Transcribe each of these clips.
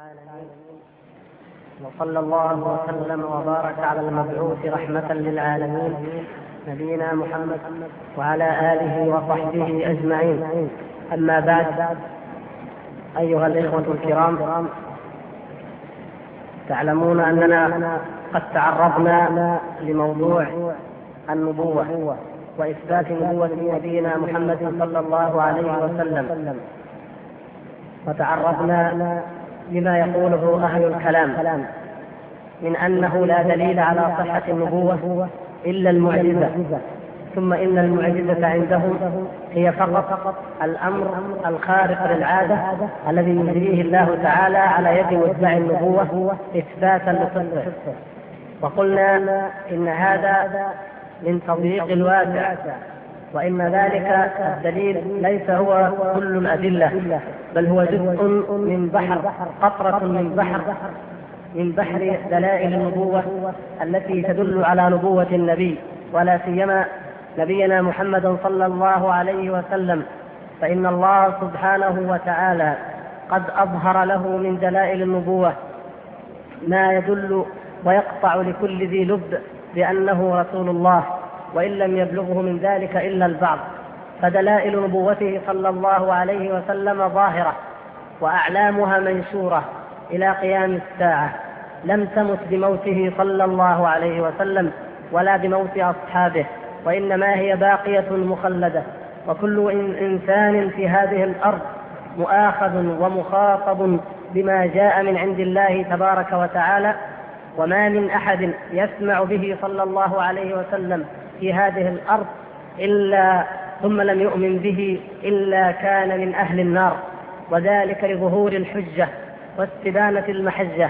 العالمين، وصلى الله وسلم وبارك على المبعوث رحمة للعالمين نبينا محمد وعلى آله وصحبه أجمعين. أما بعد، أيها الإخوة الكرام، تعلمون أننا قد تعرضنا لموضوع النبوة وإثبات نبوة نبينا محمد صلى الله عليه وسلم، وتعرضنا لما يقوله أهل الكلام من أنه لا دليل على صحة النبوة إلا المعجزة، ثم إن المعجزة عندهم هي فقط الأمر الخارق للعادة الذي يجريه الله تعالى على يد مدعي النبوة إثباتا لصدقه. وقلنا إن هذا من تضييق الواقع، وإن ذلك الدليل ليس هو كل الأدلة، بل هو جزء من بحر، قطرة من بحر دلائل النبوة التي تدل على نبوة النبي، ولا سيما نبينا محمد صلى الله عليه وسلم، فإن الله سبحانه وتعالى قد أظهر له من دلائل النبوة ما يدل ويقطع لكل ذي لب بأنه رسول الله، وإن لم يبلغه من ذلك إلا البعض. فدلائل نبوته صلى الله عليه وسلم ظاهرة، وأعلامها منشورة إلى قيام الساعة، لم تمت بموته صلى الله عليه وسلم ولا بموت أصحابه، وإنما هي باقية مخلدة. وكل إنسان في هذه الأرض مؤاخذ ومخاطب بما جاء من عند الله تبارك وتعالى، وما من أحد يسمع به صلى الله عليه وسلم في هذه الأرض إلا ثم لم يؤمن به إلا كان من أهل النار، وذلك لظهور الحجة واستبانة المحجة.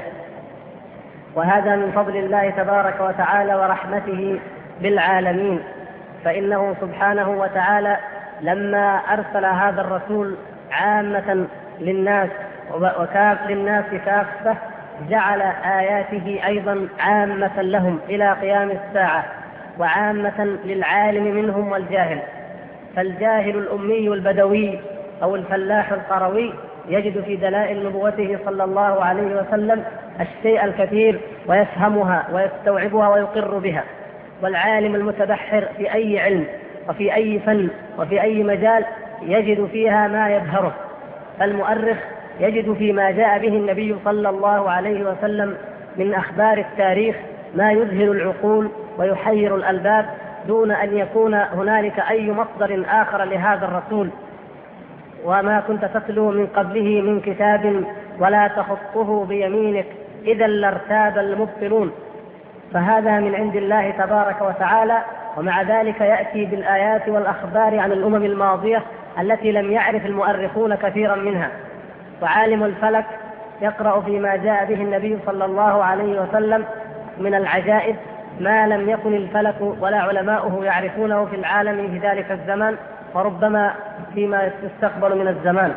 وهذا من فضل الله تبارك وتعالى ورحمته بالعالمين، فإنه سبحانه وتعالى لما أرسل هذا الرسول عامة للناس للناس كافة، جعل آياته أيضا عامة لهم إلى قيام الساعة، وعامة للعالم منهم والجاهل. فالجاهل الأمي البدوي أو الفلاح القروي يجد في دلائل نبوته صلى الله عليه وسلم الشيء الكثير، ويفهمها ويستوعبها ويقر بها. والعالم المتبحر في أي علم وفي أي فن وفي أي مجال يجد فيها ما يبهره. فالمؤرخ يجد فيما جاء به النبي صلى الله عليه وسلم من أخبار التاريخ ما يذهل العقول ويحير الألباب، دون أن يكون هنالك أي مصدر آخر لهذا الرسول، وما كنت تتلو من قبله من كتاب ولا تخطه بيمينك إذا لارتاب المبطلون. فهذا من عند الله تبارك وتعالى، ومع ذلك يأتي بالآيات والأخبار عن الأمم الماضية التي لم يعرف المؤرخون كثيرا منها. وعالم الفلك يقرأ فيما جاء به النبي صلى الله عليه وسلم من العجائب ما لم يكن الفلك ولا علماؤه يعرفونه في العالم في ذلك الزمان، وربما فيما يستقبل من الزمان.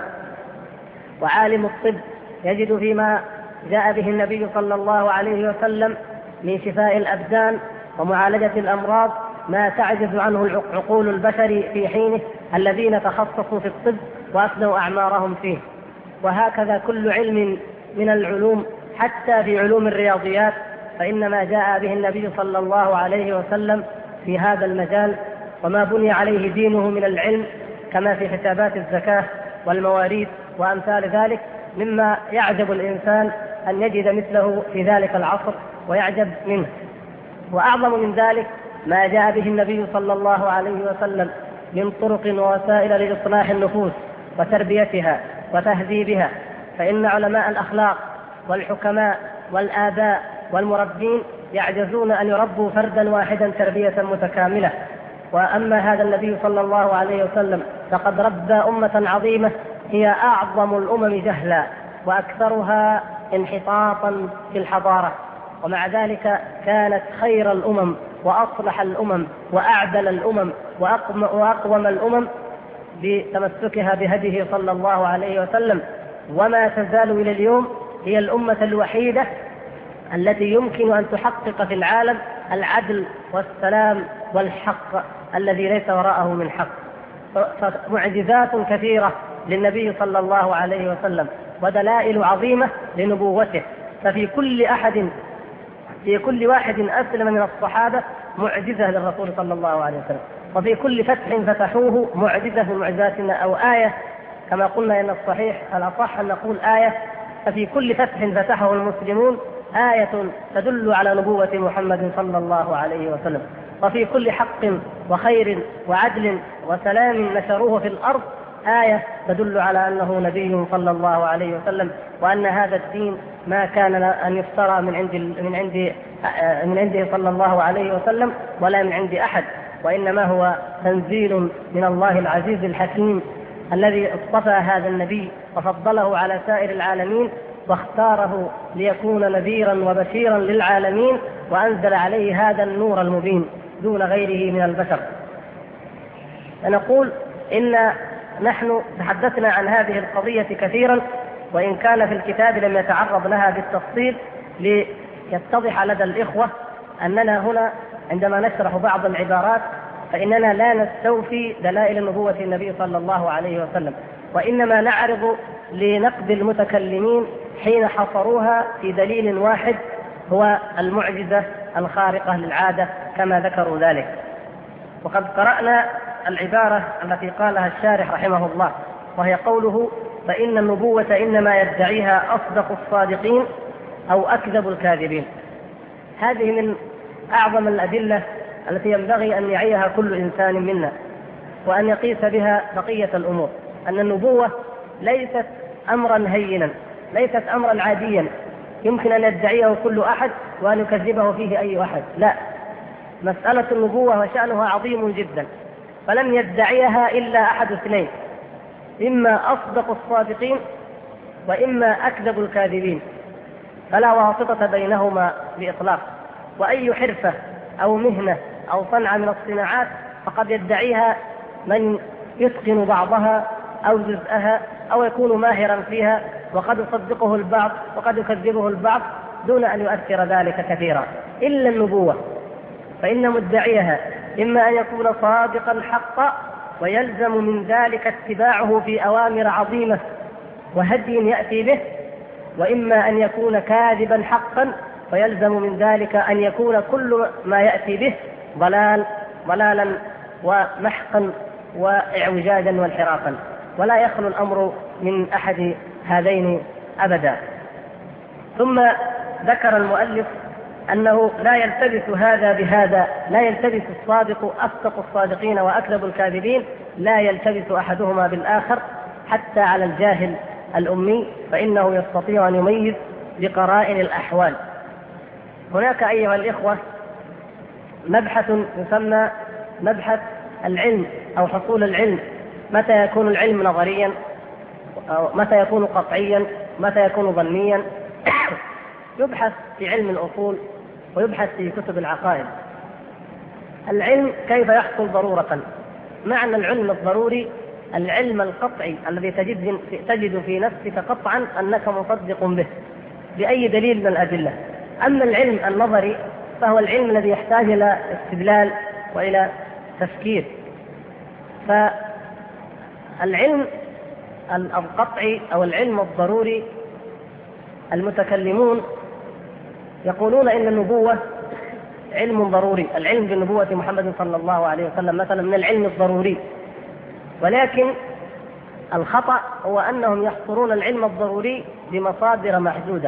وعالم الطب يجد فيما جاء به النبي صلى الله عليه وسلم من شفاء الأبدان ومعالجة الأمراض ما تعجز عنه عقول البشر في حينه الذين تخصصوا في الطب وأفنوا أعمارهم فيه. وهكذا كل علم من العلوم، حتى في علوم الرياضيات، فإن ما جاء به النبي صلى الله عليه وسلم في هذا المجال وما بني عليه دينه من العلم، كما في حسابات الزكاة والمواريث وأمثال ذلك، مما يعجب الإنسان أن يجد مثله في ذلك العصر ويعجب منه. وأعظم من ذلك ما جاء به النبي صلى الله عليه وسلم من طرق ووسائل لإصلاح النفوس وتربيتها وتهذيبها. فإن علماء الأخلاق والحكماء والآباء والمربين يعجزون أن يربوا فردا واحدا تربية متكاملة، وأما هذا النبي صلى الله عليه وسلم فقد ربى أمة عظيمة هي أعظم الأمم جهلا وأكثرها انحطاطا في الحضارة، ومع ذلك كانت خير الأمم وأصلح الأمم وأعدل الأمم وأقوم الأمم بتمسكها بهديه صلى الله عليه وسلم. وما تزال إلى اليوم هي الأمة الوحيدة التي يمكن أن تحقق في العالم العدل والسلام والحق الذي ليس وراءه من حق. فمعجزات كثيرة للنبي صلى الله عليه وسلم، ودلائل عظيمة لنبوته. ففي كل واحد أسلم من الصحابة معجزة للرسول صلى الله عليه وسلم، وفي كل فتح فتحوه معجزة من معجزاتنا أو آية، كما قلنا إن الصحيح الأصح أن نقول آية. ففي كل فتح فتحه المسلمون آية تدل على نبوة محمد صلى الله عليه وسلم. وفي كل حق وخير وعدل وسلام نشروه في الأرض آية تدل على أنه نبي صلى الله عليه وسلم، وأن هذا الدين ما كان أن يفترى من عنده صلى الله عليه وسلم ولا من عند أحد، وإنما هو تنزيل من الله العزيز الحكيم الذي اصطفى هذا النبي وفضله على سائر العالمين واختاره ليكون نذيرا وبشيرا للعالمين، وأنزل عليه هذا النور المبين دون غيره من البشر. فنقول إن نحن تحدثنا عن هذه القضية كثيرا، وإن كان في الكتاب لم يتعرض لها بالتفصيل ليتضح لدى الإخوة أننا هنا عندما نشرح بعض العبارات فإننا لا نستوفي دلائل نبوة النبي صلى الله عليه وسلم، وإنما نعرض لنقد المتكلمين حين حصروها في دليل واحد هو المعجزة الخارقة للعادة كما ذكروا ذلك. وقد قرأنا العبارة التي قالها الشارح رحمه الله، وهي قوله: فإن النبوة إنما يدعيها أصدق الصادقين أو أكذب الكاذبين. هذه من أعظم الأدلة التي ينبغي أن يعيها كل إنسان منا وأن يقيس بها بقية الأمور، أن النبوة ليست أمرا هينا، ليست أمرا عاديا يمكن أن يدعيه كل أحد وأن يكذبه فيه أي أحد، لا، مسألة النبوة وشأنها عظيم جدا، فلم يدعيها إلا أحد اثنين: إما أصدق الصادقين وإما أكذب الكاذبين، فلا واسطة بينهما بإطلاق. وأي حرفة أو مهنة أو صنعة من الصناعات فقد يدعيها من يتقن بعضها أو جزءها أو يكون ماهرا فيها، وقد يصدقه البعض وقد يكذبه البعض دون أن يؤثر ذلك كثيرا، إلا النبوة، فإن مدعيها إما أن يكون صادقا حقا ويلزم من ذلك اتباعه في أوامر عظيمة وهدي يأتي به، وإما أن يكون كاذبا حقا ويلزم من ذلك أن يكون كل ما يأتي به ضلالا ومحقا وإعوجاجا وانحرافا، ولا يخلو الأمر من أحد هذين أبدا. ثم ذكر المؤلف أنه لا يلتبس هذا بهذا، لا يلتبس الصادق أصدق الصادقين وأكذب الكاذبين، لا يلتبس أحدهما بالآخر حتى على الجاهل الأمي، فإنه يستطيع أن يميز بقرائن الأحوال. هناك أيها الإخوة مبحث يسمى مبحث العلم أو حصول العلم، متى يكون العلم نظريا، أو متى يكون قطعيا، متى يكون ظنيا. يبحث في علم الأصول ويبحث في كتب العقائد. العلم كيف يحصل ضرورة؟ معنى العلم الضروري العلم القطعي الذي تجد في نفسك قطعا أنك مصدق به بأي دليل من الأدلة. أما العلم النظري فهو العلم الذي يحتاج إلى استدلال وإلى تفكير. فالعلم القطعي أو العلم الضروري المتكلمون يقولون إن النبوة علم ضروري، العلم بنبوة محمد صلى الله عليه وسلم مثلا من العلم الضروري، ولكن الخطأ هو أنهم يحصرون العلم الضروري بمصادر محدودة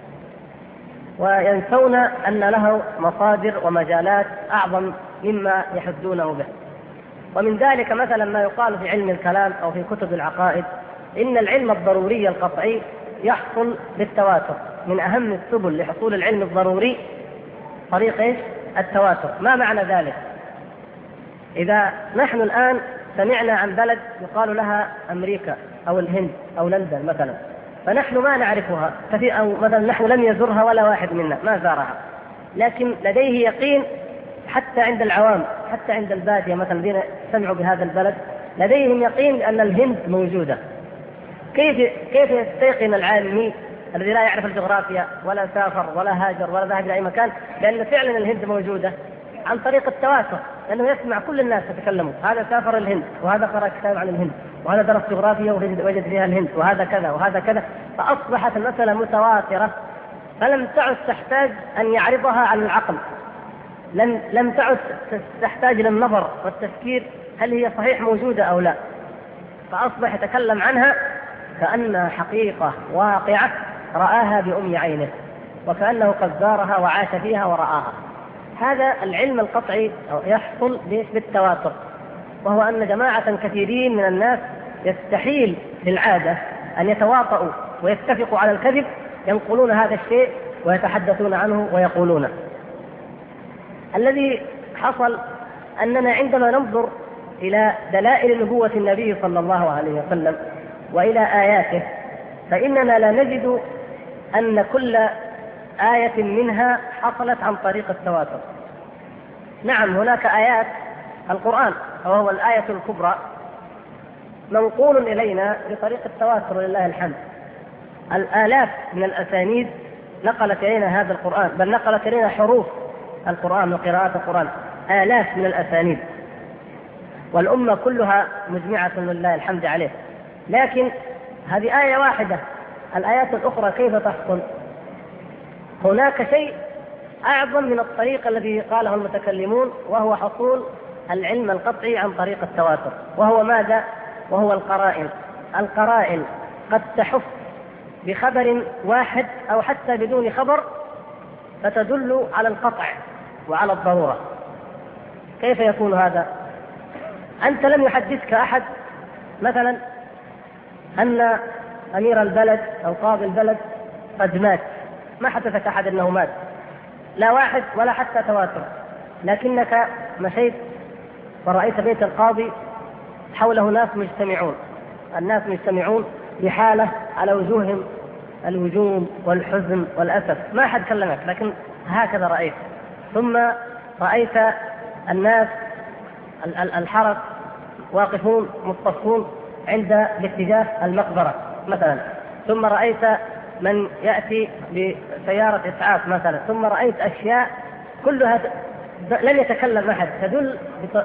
وينسون أن له مصادر ومجالات أعظم مما يحدونه به. ومن ذلك مثلا ما يقال في علم الكلام أو في كتب العقائد إن العلم الضروري القطعي يحصل بالتواتر. من أهم السبل لحصول العلم الضروري طريق التواتر. ما معنى ذلك؟ إذا نحن الآن سمعنا عن بلد يقال لها أمريكا أو الهند أو لندن مثلا، فنحن ما نعرفها أو مثلا نحن لم يزرها ولا واحد منا ما زارها، لكن لديه يقين حتى عند العوام، حتى عند البادية مثلا الذين سمعوا بهذا البلد لديهم يقين أن الهند موجودة. كيف يستيقن العالمي الذي لا يعرف الجغرافيا ولا سافر ولا هاجر ولا ذهب إلى أي مكان لأن فعلا الهند موجودة؟ عن طريق التواتر، لأنه يسمع كل الناس يتكلمون، هذا سافر الهند وهذا قرأ كتاب عن الهند وهذا درس جغرافيا ووجد فيها الهند وهذا كذا وهذا كذا، فأصبحت المسألة متواترة، فلم تعد تحتاج أن يعرضها على العقل، لم تعد تحتاج للنظر والتفكير هل هي صحيح موجودة أو لا، فأصبح يتكلم عنها كأنها حقيقة واقعة رآها بأم عينه، وكأنه قد زارها وعاش فيها ورآها. هذا العلم القطعي يحصل بالتواتر، وهو أن جماعة كثيرين من الناس يستحيل للعادة أن يتواطؤوا ويتفقوا على الكذب، ينقلون هذا الشيء ويتحدثون عنه ويقولونه. الذي حصل أننا عندما ننظر إلى دلائل نبوة النبي صلى الله عليه وسلم وإلى آياته، فإننا لا نجد أن كل آية منها حصلت عن طريق التواتر. نعم، هناك آيات القرآن وهو الآية الكبرى منقول إلينا بطريق التواتر لله الحمد. الآلاف من الأسانيد نقلت إلينا هذا القرآن، بل نقلت إلينا حروف القرآن وقراءات القرآن، آلاف من الأسانيد، والأمة كلها مجمعة لله الحمد عليه. لكن هذه آية واحدة، الآيات الأخرى كيف تحصل؟ هناك شيء أعظم من الطريق الذي قاله المتكلمون، وهو حصول العلم القطعي عن طريق التواتر، وهو ماذا؟ وهو القرائن. القرائن قد تحف بخبر واحد أو حتى بدون خبر فتدل على القطع وعلى الضرورة. كيف يكون هذا؟ أنت لم يحدثك أحد مثلا أن أمير البلد أو قاضي البلد قد مات، ما حدثك أحد أنه مات، لا واحد ولا حتى تواتر، لكنك مشيت ورأيت بيت القاضي حوله ناس مجتمعون، الناس مجتمعون بحالة على وجوههم الوجوم والحزن والأسف، ما أحد كلمك لكن هكذا رأيت. ثم رأيت الناس الحرس واقفون مصطفون عند باتجاه المقبرة مثلا، ثم رأيت من يأتي بسيارة إسعاف مثلا، ثم رأيت أشياء كلها لم يتكلم أحد تدل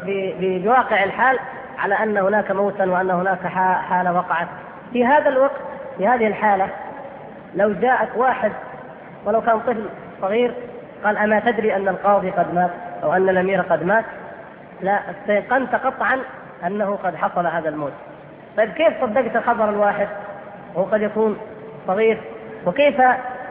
بواقع الحال على أن هناك موتا وأن هناك حالة وقعت. في هذا الوقت في هذه الحالة لو جاءك واحد ولو كان طفل صغير قال أما تدري أن القاضي قد مات أو أن الأمير قد مات؟ لا، استيقنت قطعا أنه قد حصل هذا الموت. طيب كيف صدقت خبر الواحد وهو قد يكون صغير؟ وكيف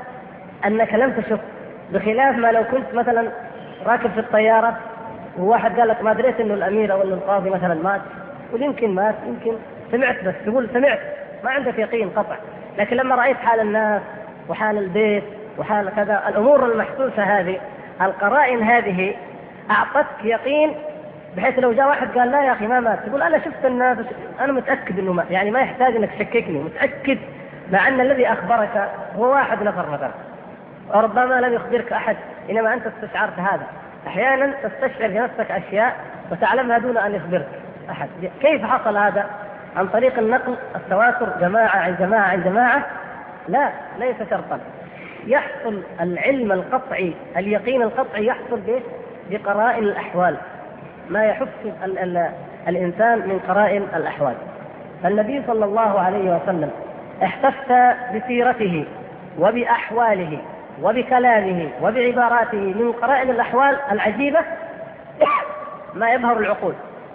أنك لم تشك؟ بخلاف ما لو كنت مثلا راكب في الطيارة وواحد قال لك ما دريت أنه الأمير أو أنه القاضي مثلا مات، ويمكن مات يمكن سمعت، بس تقول سمعت ما عندك يقين قطع. لكن لما رأيت حال الناس وحال البيت وحال كذا، الأمور المحسوسة هذه، القرائن هذه أعطتك يقين، بحيث لو جاء واحد قال لا يا أخي ما مات، تقول أنا شفت الناس أنا متأكد أنه مات، يعني ما يحتاج أنك تشككني، متأكد، مع أن الذي أخبرك هو واحد نفر مثلا، وربما لم يخبرك أحد، إنما أنت استشعرت هذا. أحيانا تستشعر في نفسك أشياء وتعلمها دون أن يخبرك أحد. كيف حصل هذا؟ عن طريق النقل، التواتر، جماعة عن جماعة عن جماعة؟ لا، ليس شرطا. يحصل العلم القطعي، اليقين القطعي يحصل بقرائن الأحوال، ما يحس الإنسان من قرائن الأحوال. فالنبي صلى الله عليه وسلم احتف بسيرته وبأحواله وبكلامه وبعباراته من قرائن الأحوال العجيبة ما يظهر العقول.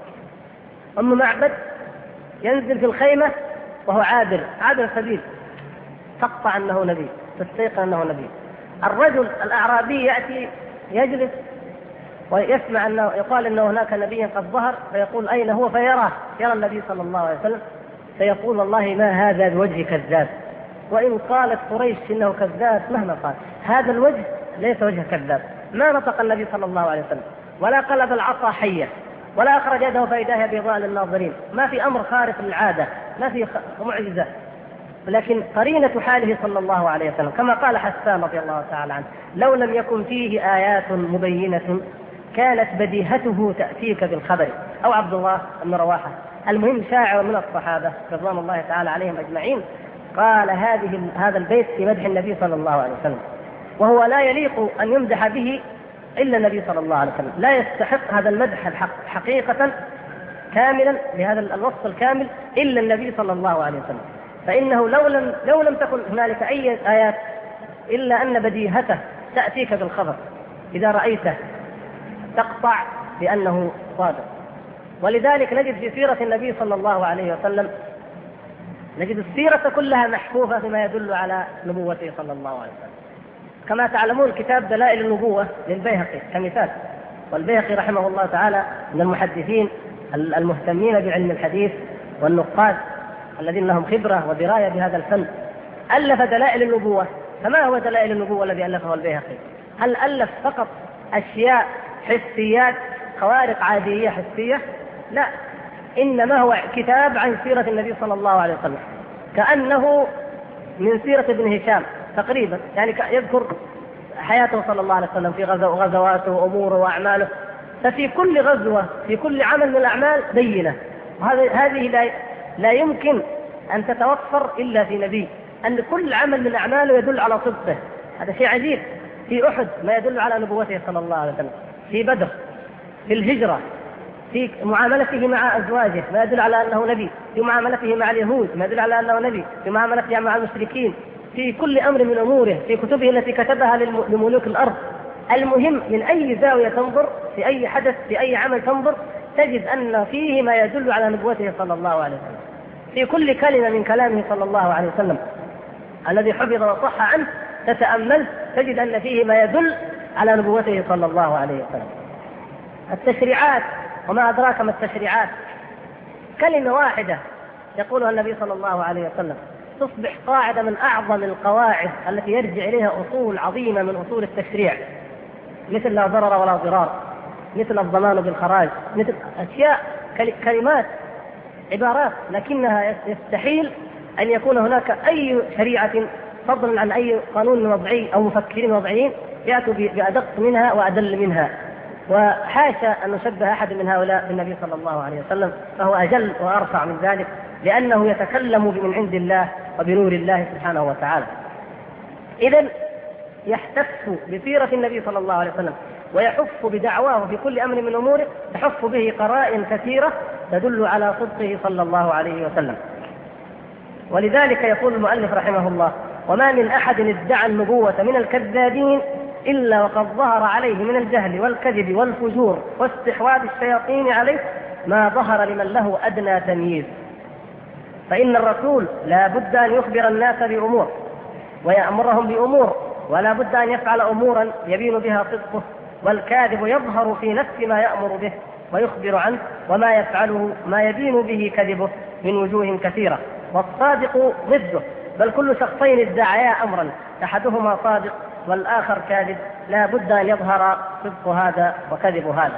أم معبد ينزل في الخيمة وهو عابر سبيل، تقطع أنه نبي، تستيقن أنه نبي. الرجل الأعرابي يأتي يجلس ويسمع أنه يقال أنه هناك نبي قد ظهر، فيقول أين هو؟ فيراه، يرى النبي صلى الله عليه وسلم، فيقول والله ما هذا بوجه كذاب، وإن قالت قريش إنه كذاب مهما قال، هذا الوجه ليس وجه كذاب. ما نطق النبي صلى الله عليه وسلم، ولا قلب العصا حية، ولا أخرج يده فإذا بيضاء للناظرين، ما في أمر خارق للعادة، ما في معجزة، لكن قرينة حاله صلى الله عليه وسلم كما قال حسان رضي الله تعالى عنه: لو لم يكن فيه آيات مبينة كانت بديهته تأتيك بالخبر. أو عبد الله بن رواحة، المهم شاعر من الصحابة رضوان الله تعالى عليهم أجمعين، قال هذا البيت في مدح النبي صلى الله عليه وسلم، وهو لا يليق أن يمدح به إلا النبي صلى الله عليه وسلم، لا يستحق هذا المدح حقيقة كاملا بهذا الوصف الكامل إلا النبي صلى الله عليه وسلم. فإنه لو لم تكن هنالك أي آيات إلا أن بديهته تأتيك بالخبر، إذا رأيته تقطع بأنه صادق. ولذلك نجد في سيرة النبي صلى الله عليه وسلم، نجد السيرة كلها محفوفة بما يدل على نبوته صلى الله عليه وسلم. كما تعلمون كتاب دلائل النبوة للبيهقي كمثال، والبيهقي رحمه الله تعالى من المحدثين المهتمين بعلم الحديث والنقاد الذين لهم خبرة ودراية بهذا الفن، ألف دلائل النبوة. فما هو دلائل النبوة الذي ألفه البيهقي؟ هل ألف فقط أشياء حسيات خوارق عادية حسية؟ لا، إنما هو كتاب عن سيرة النبي صلى الله عليه وسلم، كأنه من سيرة ابن هشام تقريبا، يعني يذكر حياته صلى الله عليه وسلم في غزواته وأموره وأعماله. ففي كل غزوة في كل عمل من الأعمال بينة، هذه لا يمكن أن تتوفر إلا في نبي، أن كل عمل من أعماله يدل على صدقه. هذا شيء عجيب. في أحد ما يدل على نبوته صلى الله عليه وسلم، في بدر، في الهجرة، في معاملته مع أزواجه ما يدل على أنه نبي، في معاملته مع اليهود ما يدل على أنه نبي، في معاملته مع المشركين، في كل أمر من أموره، في كتبه التي كتبها لملوك الأرض. المهم من أي زاوية تنظر، في أي حدث، في أي عمل تنظر، تجد أن فيه ما يدل على نبوته صلى الله عليه وسلم. في كل كلمة من كلامه صلى الله عليه وسلم الذي حفظ وصح عنه تتأمل تجد أن فيه ما يدل على نبوته صلى الله عليه وسلم. التشريعات، وما أدراك ما التشريعات، كلمة واحدة يقولها النبي صلى الله عليه وسلم تصبح قاعدة من أعظم القواعد التي يرجع إليها أصول عظيمة من أصول التشريع، مثل لا ضرر ولا ضرار، مثل الضمان بالخراج، مثل أشياء كلمات عبارات، لكنها يستحيل أن يكون هناك أي شريعة فضلا عن أي قانون وضعي أو مفكرين وضعيين يأتوا بأدق منها وأدل منها. وحاشا أن نشبه أحد من هؤلاء بالنبي صلى الله عليه وسلم، فهو أجل وأرفع من ذلك، لأنه يتكلم من عند الله وبنور الله سبحانه وتعالى. إذن يحتف بسيرة النبي صلى الله عليه وسلم ويحف بدعواه في كل أمر من أموره، تحف به قرائن كثيرة تدل على صدقه صلى الله عليه وسلم. ولذلك يقول المؤلف رحمه الله: وما من أحد ادعى النبوة من الكذابين إلا وقد ظهر عليه من الجهل والكذب والفجور واستحواذ الشياطين عليه ما ظهر لمن له أدنى تمييز. فإن الرسول لا بد أن يخبر الناس بأمور ويأمرهم بأمور، ولا بد أن يفعل أمورا يبين بها صدقه، والكاذب يظهر في نفس ما يأمر به ويخبر عنه، وما يفعله ما يبين به كذبه من وجوه كثيرة، والصادق ضده. بل كل شخصين ادعيا أمرا أحدهما صادق والآخر كاذب، لا بد أن يظهر صدق هذا وكذب هذا.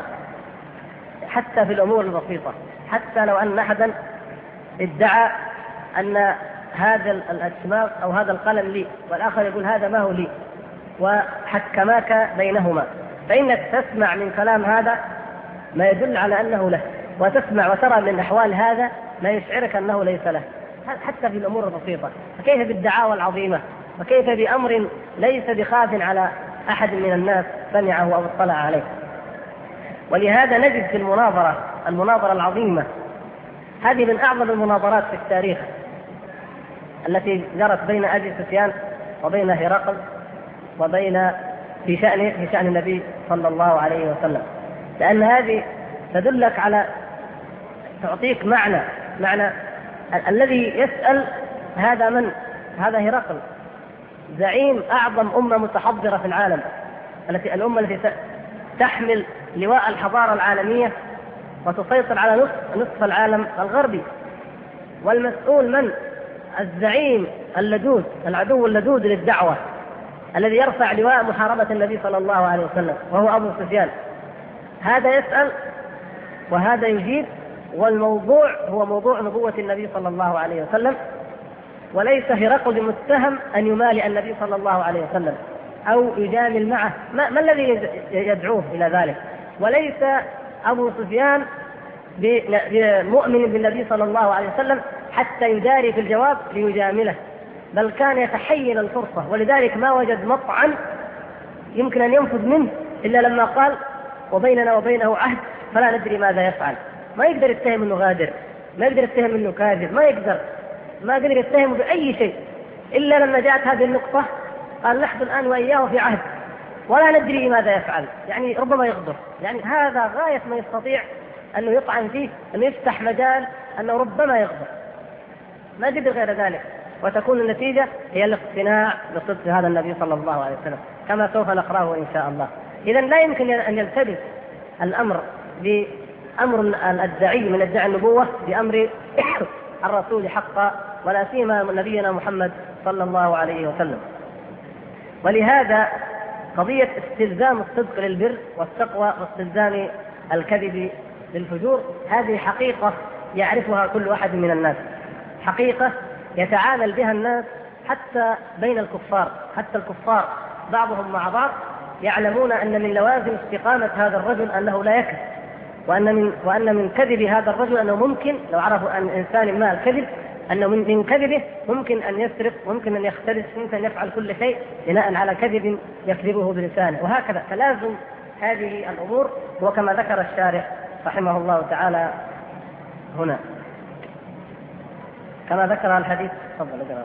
حتى في الأمور البسيطة، حتى لو أن أحدا ادعى أن هذا الأشماغ أو هذا القلم لي، والآخر يقول هذا ما هو لي، وحكماك بينهما، فإنك تسمع من كلام هذا ما يدل على أنه له، وتسمع وترى من أحوال هذا ما يشعرك أنه ليس له، حتى في الأمور البسيطة. فكيف بالدعاوى العظيمة؟ وكيف بأمر ليس بخاف على أحد من الناس سمعه أو اطلع عليه؟ ولهذا نجد في المناظرة العظيمة، هذه من أعظم المناظرات في التاريخ التي جرت بين أبي سفيان وبين هرقل وبين في شأن النبي صلى الله عليه وسلم، لأن هذه تدلك على تعطيك معنى الذي يسأل هذا من؟ هذا هرقل، زعيم أعظم أمة متحضرة في العالم، الأمة التي تحمل لواء الحضارة العالمية وتسيطر على نصف العالم الغربي. والمسؤول من؟ الزعيم اللدود، العدو اللدود للدعوة، الذي يرفع لواء محاربة النبي صلى الله عليه وسلم، وهو أبو سفيان. هذا يسأل وهذا يجيب، والموضوع هو موضوع نبوة النبي صلى الله عليه وسلم، وليس هرقل متهم أن يمالي النبي صلى الله عليه وسلم أو يجامل معه، ما الذي يدعوه إلى ذلك؟ وليس أبو سفيان مؤمن بالنبي صلى الله عليه وسلم حتى يداري في الجواب ليجامله، بل كان يتحين الفرصة، ولذلك ما وجد مطعن يمكن أن ينفذ منه إلا لما قال وبيننا وبينه عهد فلا ندري ماذا يفعل. ما يقدر يتهم أنه غادر، ما يقدر يتهم أنه كاذب، ما قدر يتهم بأي شيء إلا لما جاءت هذه النقطة قال نحن الآن وإياه في عهد ولا ندري ماذا يفعل، يعني ربما يغدر. يعني هذا غاية ما يستطيع أنه يطعن فيه، أنه يفتح مجال أنه ربما يغدر، ما قدر غير ذلك، وتكون النتيجة هي الاقتناع بصدق هذا النبي صلى الله عليه وسلم كما سوف نقرأه إن شاء الله. إذن لا يمكن أن يلتبس الأمر بأمر الأدعي من ادعاء النبوة بأمر الرسول حقا، ولا سيما نبينا محمد صلى الله عليه وسلم. ولهذا قضية استلزام الصدق للبر والتقوى واستلزام الكذب للفجور هذه حقيقة يعرفها كل واحد من الناس، حقيقة يتعامل بها الناس حتى بين الكفار، حتى الكفار بعضهم مع بعض يعلمون أن من لوازم استقامة هذا الرجل أنه لا يكذب، وأن من كذب هذا الرجل أنه ممكن لو عرفوا أن إنسان ما الكذب أنه من كذبه ممكن أن يسرق، ممكن أن يختلس، ممكن أن يفعل كل شيء بناء على كذب يكذبه بلسانه، وهكذا. فلازم هذه الأمور، وكما ذكر الشارح رحمه الله تعالى هنا كما ذكر الحديث. تفضل اقرأ.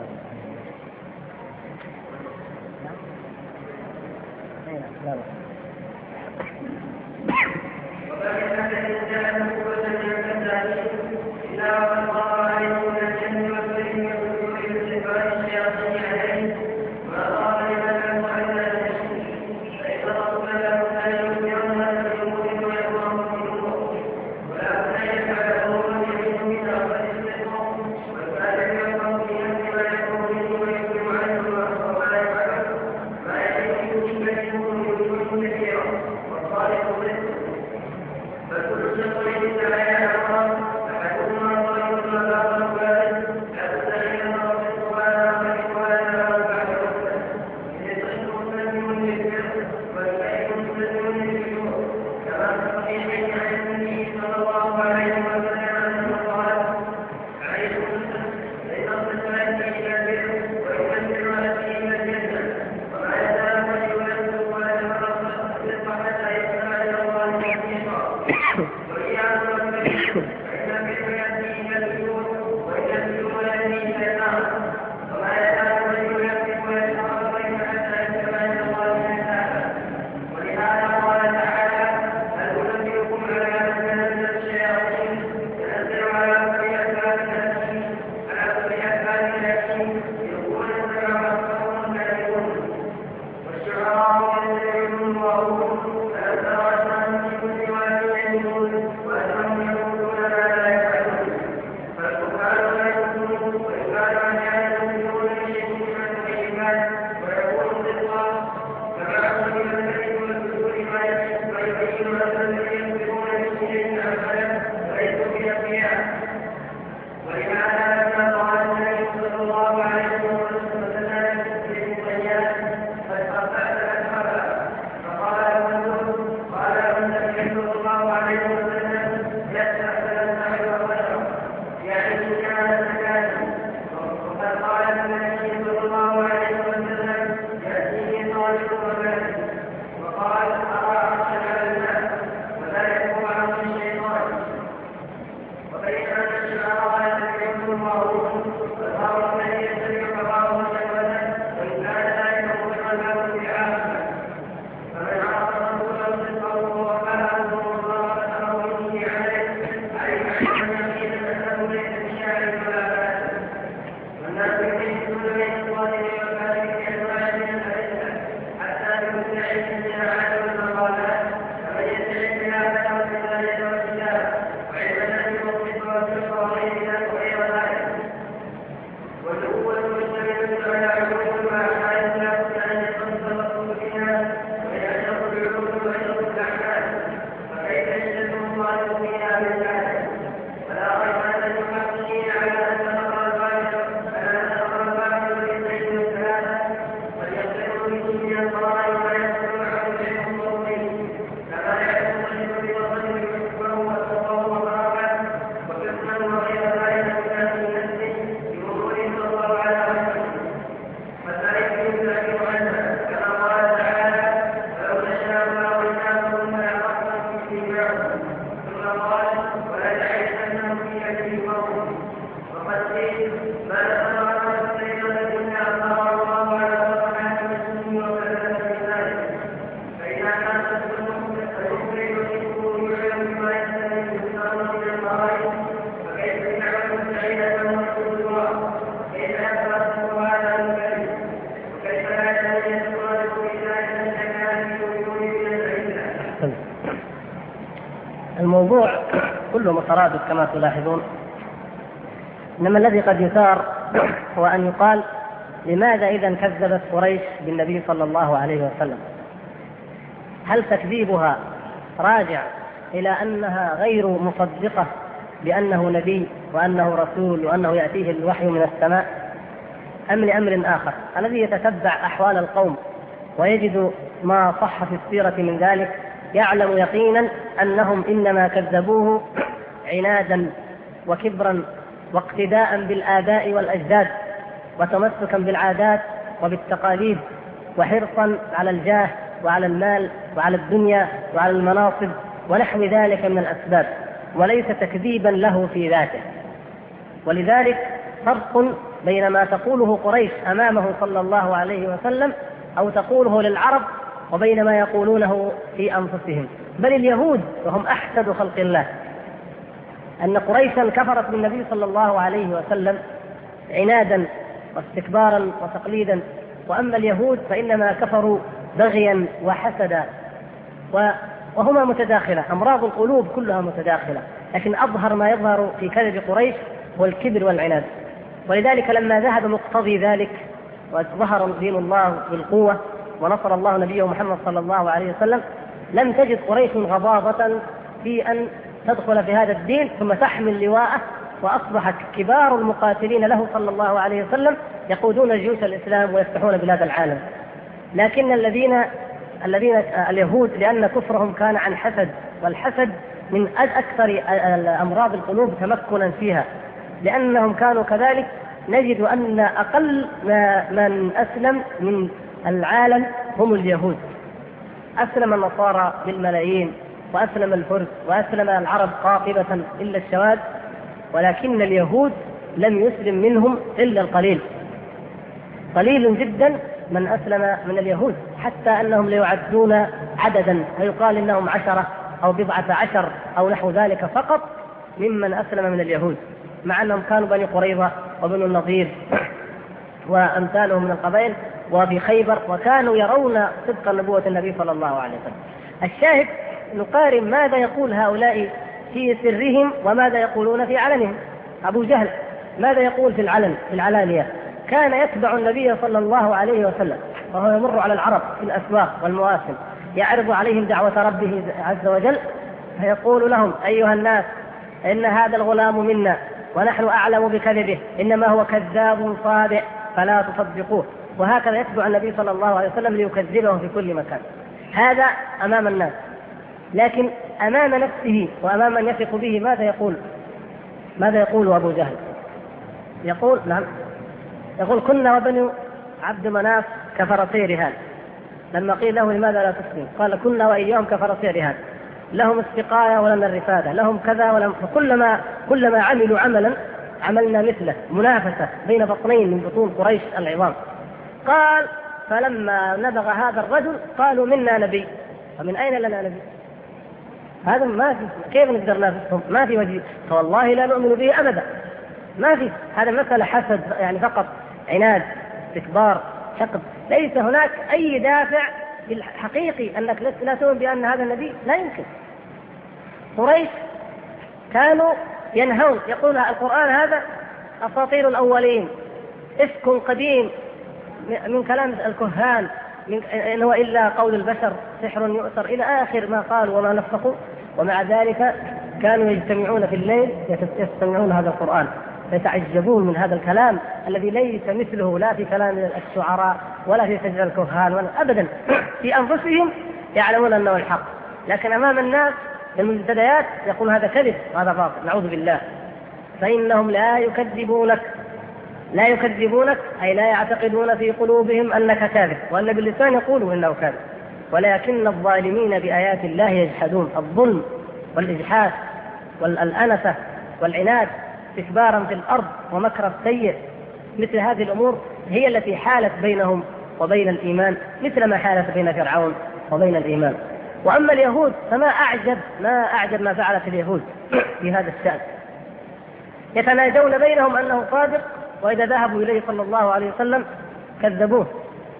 الموضوع كله مترادف كما تلاحظون، إنما الذي قد يثار هو أن يقال لماذا إذا كذبت قريش بالنبي صلى الله عليه وسلم؟ هل تكذيبها راجع إلى أنها غير مصدقة بأنه نبي وأنه رسول وأنه يأتيه الوحي من السماء، أم لأمر آخر؟ الذي يتتبع أحوال القوم ويجد ما صح في السيرة من ذلك يعلم يقينا أنهم إنما كذبوه عنادا وكبرا واقتداء بالآباء والأجداد وتمسكا بالعادات وبالتقاليد وحرصا على الجاه وعلى المال وعلى الدنيا وعلى المناصب ونحو ذلك من الأسباب، وليس تكذيبا له في ذاته. ولذلك فرق بين ما تقوله قريش أمامه صلى الله عليه وسلم أو تقوله للعرب وبين ما يقولونه في أنفسهم. بل اليهود وهم أحسد خلق الله، أن قريشا كفرت بالنبي صلى الله عليه وسلم عنادا واستكبارا وتقليدا، وأما اليهود فإنما كفروا بغيا وحسدا، وهما متداخلة، أمراض القلوب كلها متداخلة، لكن أظهر ما يظهر في كذب قريش هو الكبر والعناد. ولذلك لما ذهب مقتضي ذلك وظهر دين الله بالقوة ونصر الله نبيه محمد صلى الله عليه وسلم، لم تجد قريش غضاضة في أن تدخل في هذا الدين ثم تحمل لواءه، وأصبحت كبار المقاتلين له صلى الله عليه وسلم يقودون جيوش الإسلام ويفتحون بلاد العالم. لكن الذين اليهود لأن كفرهم كان عن حسد، والحسد من أكثر أمراض القلوب تمكنا فيها، لأنهم كانوا كذلك. نجد أن أقل من أسلم من العالم هم اليهود. أسلم النصارى بالملايين، وأسلم الفرس، وأسلم العرب قاطبة إلا الشواذ، ولكن اليهود لم يسلم منهم إلا القليل، قليل جدا من أسلم من اليهود، حتى أنهم ليعدون عددا فيقال إنهم 10 أو 14 أو نحو ذلك فقط ممن أسلم من اليهود، مع أنهم كانوا بني قريظة وبنو النضير وأمثالهم من القبائل وفي خيبر، وكانوا يرون صدق نبوة النبي صلى الله عليه وسلم. الشاهد نقارن ماذا يقول هؤلاء في سرهم وماذا يقولون في علنهم. أبو جهل ماذا يقول في العلانية؟ كان يتبع النبي صلى الله عليه وسلم وهو يمر على العرب في الأسواق والمواسم يعرض عليهم دعوة ربه عز وجل، فيقول لهم: أيها الناس، إن هذا الغلام منا ونحن أعلم بكذبه، إنما هو كذاب صادق فلا تصدقوه. وهكذا يتبع النبي صلى الله عليه وسلم ليكذبه في كل مكان. هذا أمام الناس، لكن أمام نفسه وأمام من يثق به ماذا يقول أبو جهل؟ يقول كنا وبنو عبد مناف كفرسي رهان. لما قيل له لماذا لا تسلم؟ قال: كنا وإياهم كفرسي رهان، لهم السقاية ولنا الرفادة، لهم كذا ولهم، كلما عملوا عملا عملنا مثله، منافسة بين بطنين من بطون قريش العظام. قال: فلما نبغ هذا الرجل قالوا: منا نبي. فمن أين لنا نبي؟ هذا ما في، كيف نقدر ننافسهم؟ ما في وجه، فوالله لا نؤمن به أبدا. ما في، هذا مسألة حسد يعني فقط، عناد، استكبار، حقد، ليس هناك أي دافع بالحقيقي أنك لا تؤمن بأن هذا النبي، لا يمكن. قريش كانوا ينهون، يقول القرآن هذا أساطير الأولين، إفك قديم من كلام الكهان، إن هو إلا قول البشر، سحر يؤثر، إلى آخر ما قالوا وما نفقوا. ومع ذلك كانوا يجتمعون في الليل يستمعون هذا القرآن، يتعجبون من هذا الكلام الذي ليس مثله لا في كلام الشعراء ولا في سجع الكهان ولا أبدا. في أنفسهم يعلمون أنه الحق، لكن أمام الناس المنتديات يقول هذا كذب وهذا باطل، نعوذ بالله. فإنهم لا يكذبونك أي لا يعتقدون في قلوبهم أنك كاذب، وأن باللسان يقولوا إنه كاذب، ولكن الظالمين بآيات الله يجحدون. الظلم والإجحاف والأنفة والعناد، استكبارا في الأرض ومكر السيء، مثل هذه الأمور هي التي حالت بينهم وبين الإيمان، مثل ما حالت بين فرعون وبين الإيمان. وأما اليهود فما أعجب ما فعلت اليهود في هذا الشأن. يتناجون بينهم أنه صادق، وإذا ذهبوا إليه صلى الله عليه وسلم كذبوه.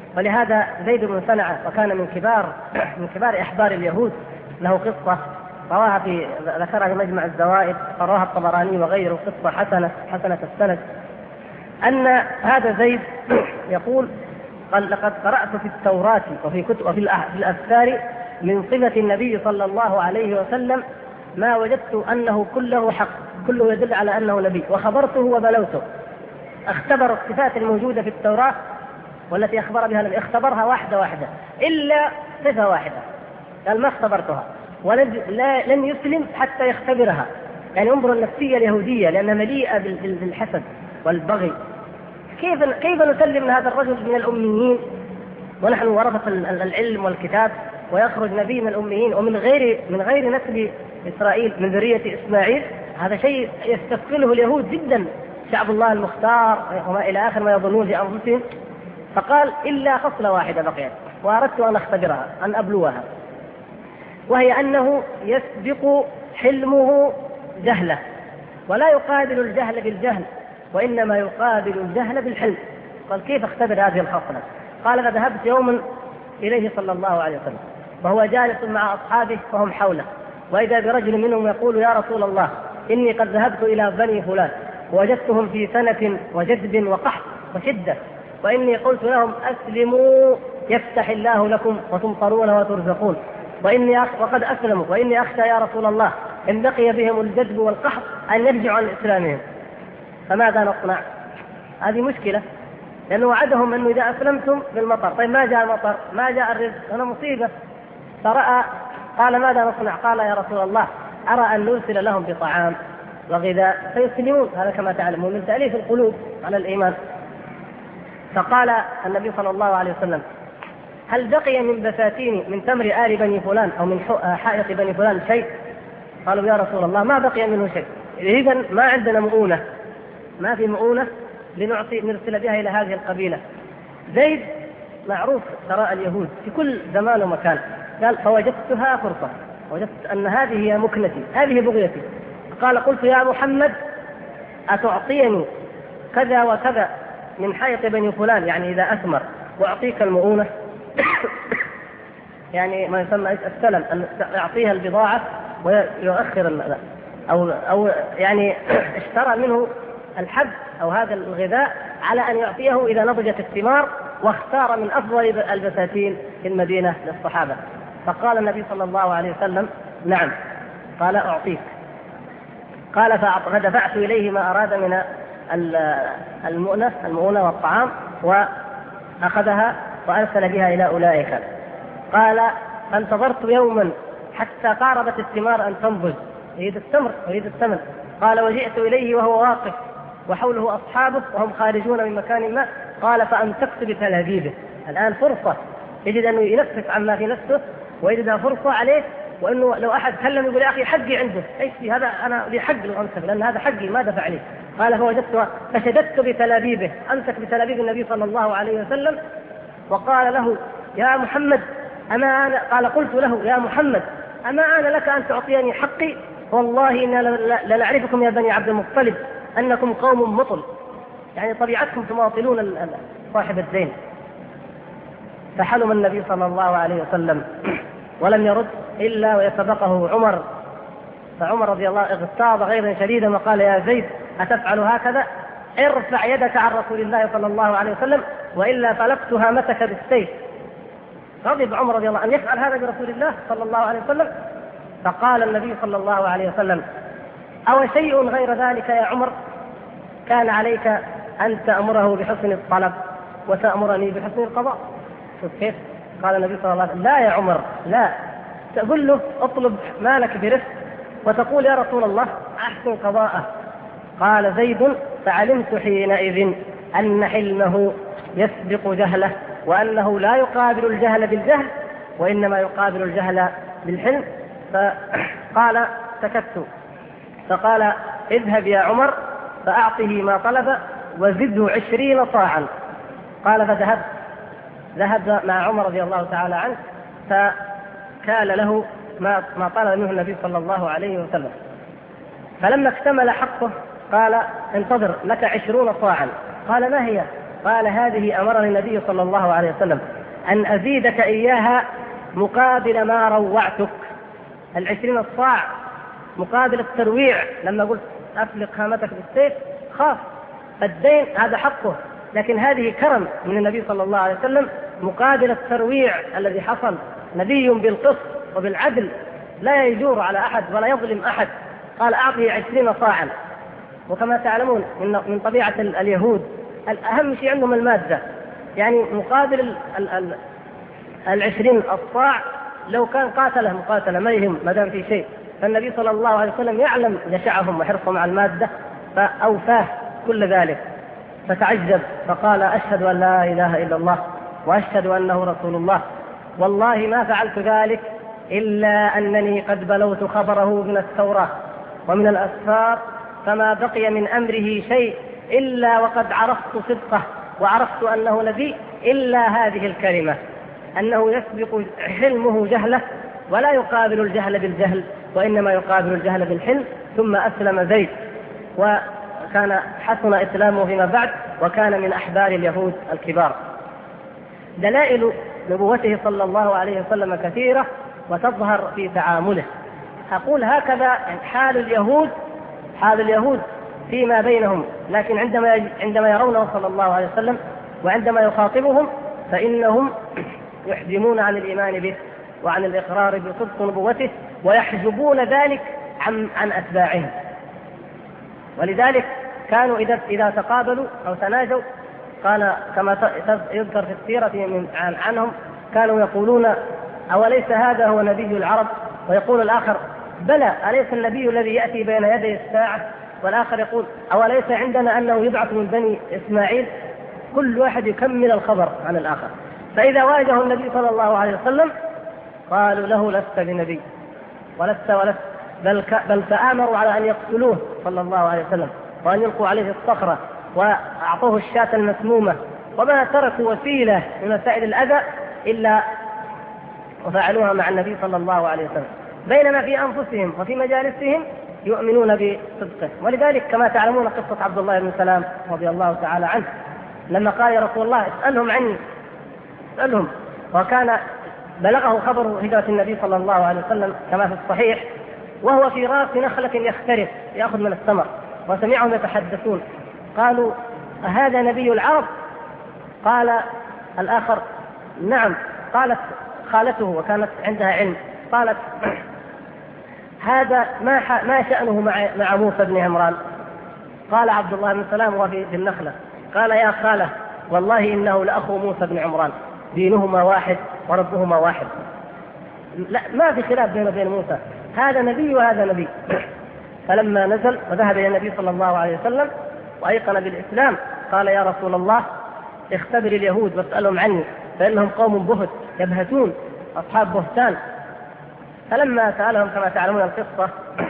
ولهذا زيد بن سنعة، وكان من كبار أحبار اليهود، له قصة رواها ذكرها في مجمع الزوائد، رواها الطبراني وغيره، قصة حسنة السند، أن هذا زيد يقول: قال: لقد قرأت في التوراة وفي الأذكار من صفة النبي صلى الله عليه وسلم ما وجدت أنه كله حق، كله يدل على أنه نبي، وخبرته وبلوته. اختبر الصفات الموجودة في التوراة والتي أخبر بها النبي، اختبرها واحدة إلا صفة واحدة، قال: ما اختبرتها، لن يسلم حتى يختبرها. يعني انظر النفسية اليهودية، لأنها مليئة بالحسد والبغي. كيف نسلم هذا الرجل من الأميين ونحن ورثة العلم والكتاب، ويخرج نبي من الأميين ومن غير نسل إسرائيل، من ذرية إسماعيل؟ هذا شيء يستثقله اليهود جدا، شعب الله المختار وما إلى آخر ما يظنون في أنفسهم. فقال: إلا خصلة واحدة بقيت وأردت أن أختبرها، أن أبلوها، وهي أنه يسبق حلمه جهله، ولا يقابل الجهل بالجهل، وإنما يقابل الجهل بالحلم. قال: كيف اختبر هذه الخصلة؟ قال: فذهبت يوما إليه صلى الله عليه وسلم وهو جالس مع أصحابه وهم حوله، وإذا برجل منهم يقول: يا رسول الله، إني قد ذهبت إلى بني فلان ووجدتهم في سنة وجدب وقحط وشدة، وإني قلت لهم: أسلموا يفتح الله لكم وتمطرون وترزقون، وقد أسلموا، وإني أخشى يا رسول الله إن بقي بهم الجدب والقحط أن يرجعوا عن إسلامهم، فماذا نصنع؟ هذه مشكلة، لأنه وعدهم أنه إذا أسلمتم بالمطر. طيب ما جاء المطر، ما جاء الرزق، هنا مصيبة. فرأى، قال: ماذا نصنع؟ قال: يا رسول الله، أرى أن نرسل لهم بطعام وغذاء فيسلمون، هذا كما تعلمون من تأليف القلوب على الإيمان. فقال النبي صلى الله عليه وسلم: هل بقي من بساتين من تمر آل بني فلان أو من حائط بني فلان شيء؟ قالوا: يا رسول الله، ما بقي منه شيء. إذن ما عندنا مؤونة، ما في مؤونة نرسل بها إلى هذه القبيلة. زيد معروف ثراء اليهود في كل زمان ومكان. قال: فوجدتها فرصة، وجدت أن هذه هي مكنتي، هذه بغيتي. قال: قلت: يا محمد، أتعطيني كذا وكذا من حائط بني فلان، يعني إذا أثمر، وأعطيك المؤونة؟ يعني ما يسمى السلم، أن يعطيها البضاعة ويؤخر أو يعني اشترى منه الحب أو هذا الغذاء على أن يعطيه إذا نضجت الثمار، واختار من أفضل البساتين في المدينة للصحابة. فقال النبي صلى الله عليه وسلم: نعم. قال: أعطيك. قال: فدفعت إليه ما أراد من المؤونة والطعام، وأخذها وأرسل بها إلى أولئك. قال: فانتظرت يوما حتى قاربت الثمار أن تنضج، يريد التمر ويريد الثمن. قال: وجئت إليه وهو واقف وحوله أصحابه وهم خارجون من مكان ما. قال: فأمسكت بتلابيبه. الآن فرصة، يجد أنه ينفس عما في نفسه، ويجدها فرصة عليه، وأنه لو أحد كلم يقول: يا أخي حقي عنده، إيش في هذا، أنا لي حق للأمسك لأن هذا حقي ما دفع لي. قال: فوجدتها فشددت بتلابيبه، أمسك بتلابيب النبي صلى الله عليه وسلم، وقال له: يا محمد، أما أنا، قال: قلت له: يا محمد، أما أنا لك أن تعطيني حقي؟ والله إنا لنعرفكم يا بني عبد المطلب أنكم قوم مطل، يعني طبيعتكم تماطلون صاحب الدين. فحلم النبي صلى الله عليه وسلم ولم يرد إلا ويسبقه عمر. فعمر رضي الله عنه اغتاظ غيظا شديدا وقال: يا زيد، أتفعل هكذا؟ ارفع يدك عن رسول الله صلى الله عليه وسلم، وإلا فلقت هامتك بالسيف. غضب عمر رضي الله عنه أن يفعل هذا برسول الله صلى الله عليه وسلم. فقال النبي صلى الله عليه وسلم: أو شيء غير ذلك يا عمر؟ كان عليك أن تأمره بحسن الطلب وتأمرني بحسن القضاء. شوف كيف قال النبي صلى الله عليه وسلم: لا يا عمر، لا، تقول له اطلب مالك برفق، وتقول: يا رسول الله أحسن قضاءه. قال زيد: فعلمت حينئذ أن حلمه يسبق جهله، وأنه لا يقابل الجهل بالجهل، وإنما يقابل الجهل بالحلم. فقال: سكت. فقال: اذهب يا عمر فأعطه ما طلب وزده 20 صاعا. قال: ذهب مع عمر رضي الله تعالى عنه، فكال له ما طلب منه النبي صلى الله عليه وسلم. فلما اكتمل حقه قال: انتظر، لك 20 صاعا. قال: ما هي؟ قال: هذه أمرني النبي صلى الله عليه وسلم أن أزيدك إياها مقابل ما روعتك. 20 الصاع مقابل الترويع، لما قلت أفلق هامتك بالسيف خاف، الدين هذا حقه، لكن هذه كرم من النبي صلى الله عليه وسلم مقابل الترويع الذي حصل. نبي بالقسط وبالعدل لا يجور على أحد ولا يظلم أحد، قال أعطيه 20 صاعا. وكما تعلمون من طبيعة اليهود الأهم شيء عندهم المادة، يعني مقابل 20 الصاع لو كان قاتله مقاتلة ما يهم ما دام في شيء. فالنبي صلى الله عليه وسلم يعلم جشعهم وحرصهم على المادة فأوفاه كل ذلك، فتعجب فقال أشهد أن لا إله إلا الله وأشهد أنه رسول الله، والله ما فعلت ذلك إلا أنني قد بلوت خبره من التوراة ومن الأسفار، فما بقي من أمره شيء إلا وقد عرفت صدقه وعرفت أنه نبي، إلا هذه الكلمة أنه يسبق حلمه جهله ولا يقابل الجهل بالجهل وإنما يقابل الجهل بالحلم. ثم أسلم زيد وكان حسن إسلامه فيما بعد وكان من أحبار اليهود الكبار. دلائل نبوته صلى الله عليه وسلم كثيرة وتظهر في تعامله. أقول هكذا حال اليهود فيما بينهم، لكن عندما يرونه صلى الله عليه وسلم وعندما يخاطبهم فإنهم يحجمون عن الإيمان به وعن الإقرار بصدق نبوته ويحجبون ذلك عن أتباعهم. ولذلك كانوا إذا تقابلوا أو تناجوا قال كما يذكر في السيرة عنهم كانوا يقولون أوليس هذا هو نبي العرب؟ ويقول الآخر بلى أليس النبي الذي يأتي بين يدي الساعة؟ والآخر يقول أوليس عندنا أنه يبعث من بني إسماعيل؟ كل واحد يكمل الخبر عن الآخر. فإذا واجهه النبي صلى الله عليه وسلم قالوا له لست بنبي ولست بل تآمروا على أن يقتلوه صلى الله عليه وسلم وأن يلقوا عليه الصخرة وأعطوه الشاة المسمومة، وما تركوا وسيلة من وسائل الأذى إلا وفعلوها مع النبي صلى الله عليه وسلم، بينما في أنفسهم وفي مجالسهم يؤمنون بصدقه. ولذلك كما تعلمون قصة عبد الله بن سلام رضي الله تعالى عنه لما قال يا رسول الله اسألهم عني، اسألهم، وكان بلغه خبر هجرة النبي صلى الله عليه وسلم كما في الصحيح وهو في رأس نخلة يخترق يأخذ من الثمر، وسمعهم يتحدثون قالوا أهذا نبي العرب؟ قال الآخر نعم. قالت خالته وكانت عندها علم قالت هذا ما شأنه مع موسى بن عمران؟ قال عبد الله بن سلام وهو في النخلة قال يا خالة والله إنه لأخو موسى بن عمران، دينهما واحد وربهما واحد، لا ما في خلاف بينه وبين موسى، هذا نبي وهذا نبي. فلما نزل وذهب إلى النبي صلى الله عليه وسلم وأيقن بالإسلام قال يا رسول الله اختبر اليهود واسألهم عني فإنهم قوم بهت يبهتون أصحاب بهتان. فلما سألهم كما تعلمون القصة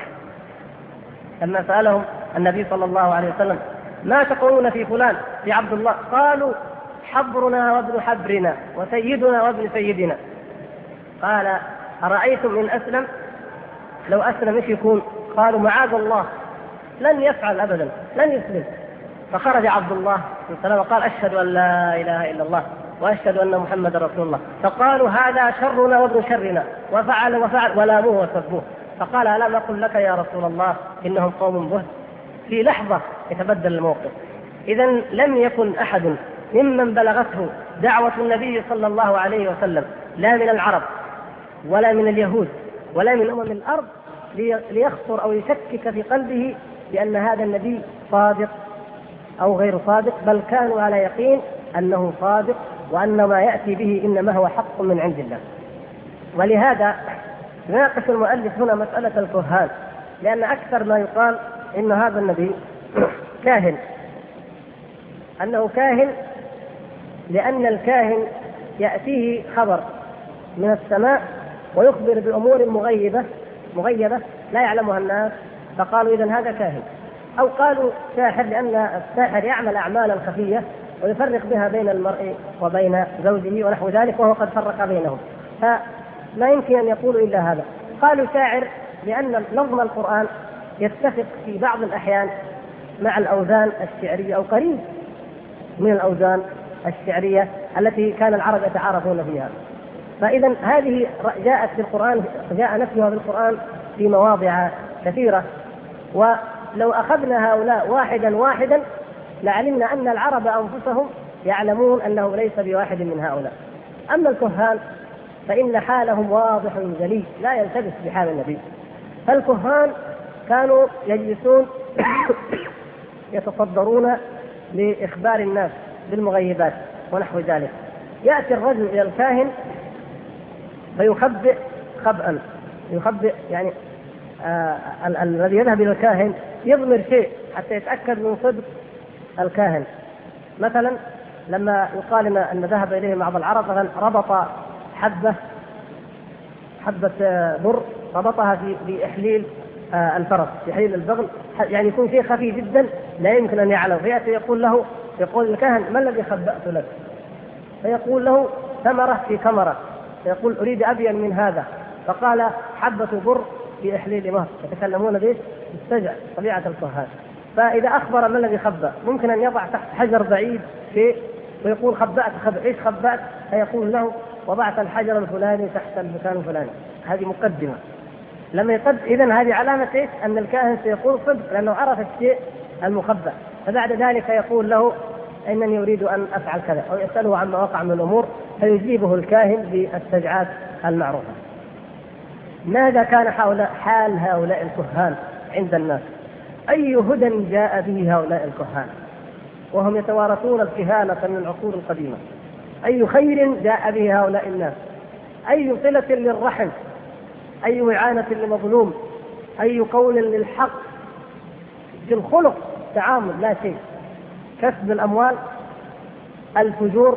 لما سألهم النبي صلى الله عليه وسلم ما تقولون في فلان في عبد الله؟ قالوا حبرنا وابن حبرنا وسيدنا وابن سيدنا. قال أرأيتم إن أسلم؟ لو أسلم إيش يكون؟ قالوا معاذ الله لن يفعل أبدا لن يسلم. فخرج عبد الله بن سلام وقال أشهد أن لا إله إلا الله وأشهد أن محمد رسول الله. فقالوا هذا شرنا وابن شرنا وفعل ولاموه وسبوه. فقال ألم أقل لك يا رسول الله إنهم قوم بهت؟ في لحظة يتبدل الموقف. إذن لم يكن أحد ممن بلغته دعوة النبي صلى الله عليه وسلم لا من العرب ولا من اليهود ولا من الأرض ليخطر أو يشكك في قلبه بأن هذا النبي صادق أو غير صادق، بل كانوا على يقين أنه صادق وأن ما يأتي به إنما هو حق من عند الله. ولهذا يناقش المؤلف هنا مسألة الكهان، لأن أكثر ما يقال إن هذا النبي كاهن، أنه كاهن لأن الكاهن يأتيه خبر من السماء ويخبر بأمور مغيبة لا يعلمها الناس، فقالوا إذن هذا كاهن. أو قالوا ساحر لأن الساحر يعمل أعمالا خفية ويفرق بها بين المرء وبين زوجه ونحو ذلك، وهو قد فرق بينهم، فلا يمكن أن يقولوا إلا هذا. قالوا شاعر لأن نظم القرآن يتفق في بعض الأحيان مع الأوزان الشعرية أو قريب من الأوزان الشعرية التي كان العرب يتعارفون فيها. فإذا هذه جاءت في القرآن، جاء نفيها في القرآن في مواضع كثيرة. ولو أخذنا هؤلاء واحدا واحدا لعلمنا أن العرب أنفسهم يعلمون أنه ليس بواحد من هؤلاء. أما الكهان فإن حالهم واضح جلي لا يلتبس بحال النبي. فالكهان كانوا يجلسون يتصدرون لإخبار الناس بالمغيبات ونحو ذلك. يأتي الرجل إلى الكاهن فيخبئ خبئا، يخبئ يعني الذي يذهب إلى الكاهن يضمر شيء حتى يتأكد من صدق الكاهن. مثلا لما يقال أن ذهب إليه بعض العرب مثلا ربط حبة بر، ربطها في إحليل الفرس، في إحليل البغل، يعني يكون شيء خفي جدا لا يمكن أن يعلم. فيأتي يقول الكاهن: ما الذي خبأت لك؟ فيقول له: ثمرة في كمرة. فيقول: أريد أبين من هذا. فقال: حبة بر في إحليل مهر. يتكلمون به بالسجع، طبيعة الكهان. فإذا أخبر ما الذي خبأ ممكن أن يضع تحت حجر بعيد شيء ويقول: خبأت إيش خبأت؟ فيقول له: وضعت الحجر الفلاني تحت المكان الفلاني. هذه مقدمة. لما إذن هذه علامة إيش؟ أن الكاهن سيقول صدق لأنه عرف الشيء المخبأ. فبعد ذلك يقول له: إنني أريد أن أفعل كذا، أو يسأله عما وقع من الأمور فيجيبه الكاهن بالسجعات المعروفة. ماذا كان حال هؤلاء الكهان عند الناس؟ أي هدى جاء به هؤلاء الكهان وهم يتوارثون الكهانة من العصور القديمة؟ أي خير جاء به هؤلاء الناس؟ أي صلة للرحم؟ أي إعانة للمظلوم؟ أي قول للحق؟ في الخلق تعامل لا شيء. كسب الأموال، الفجور،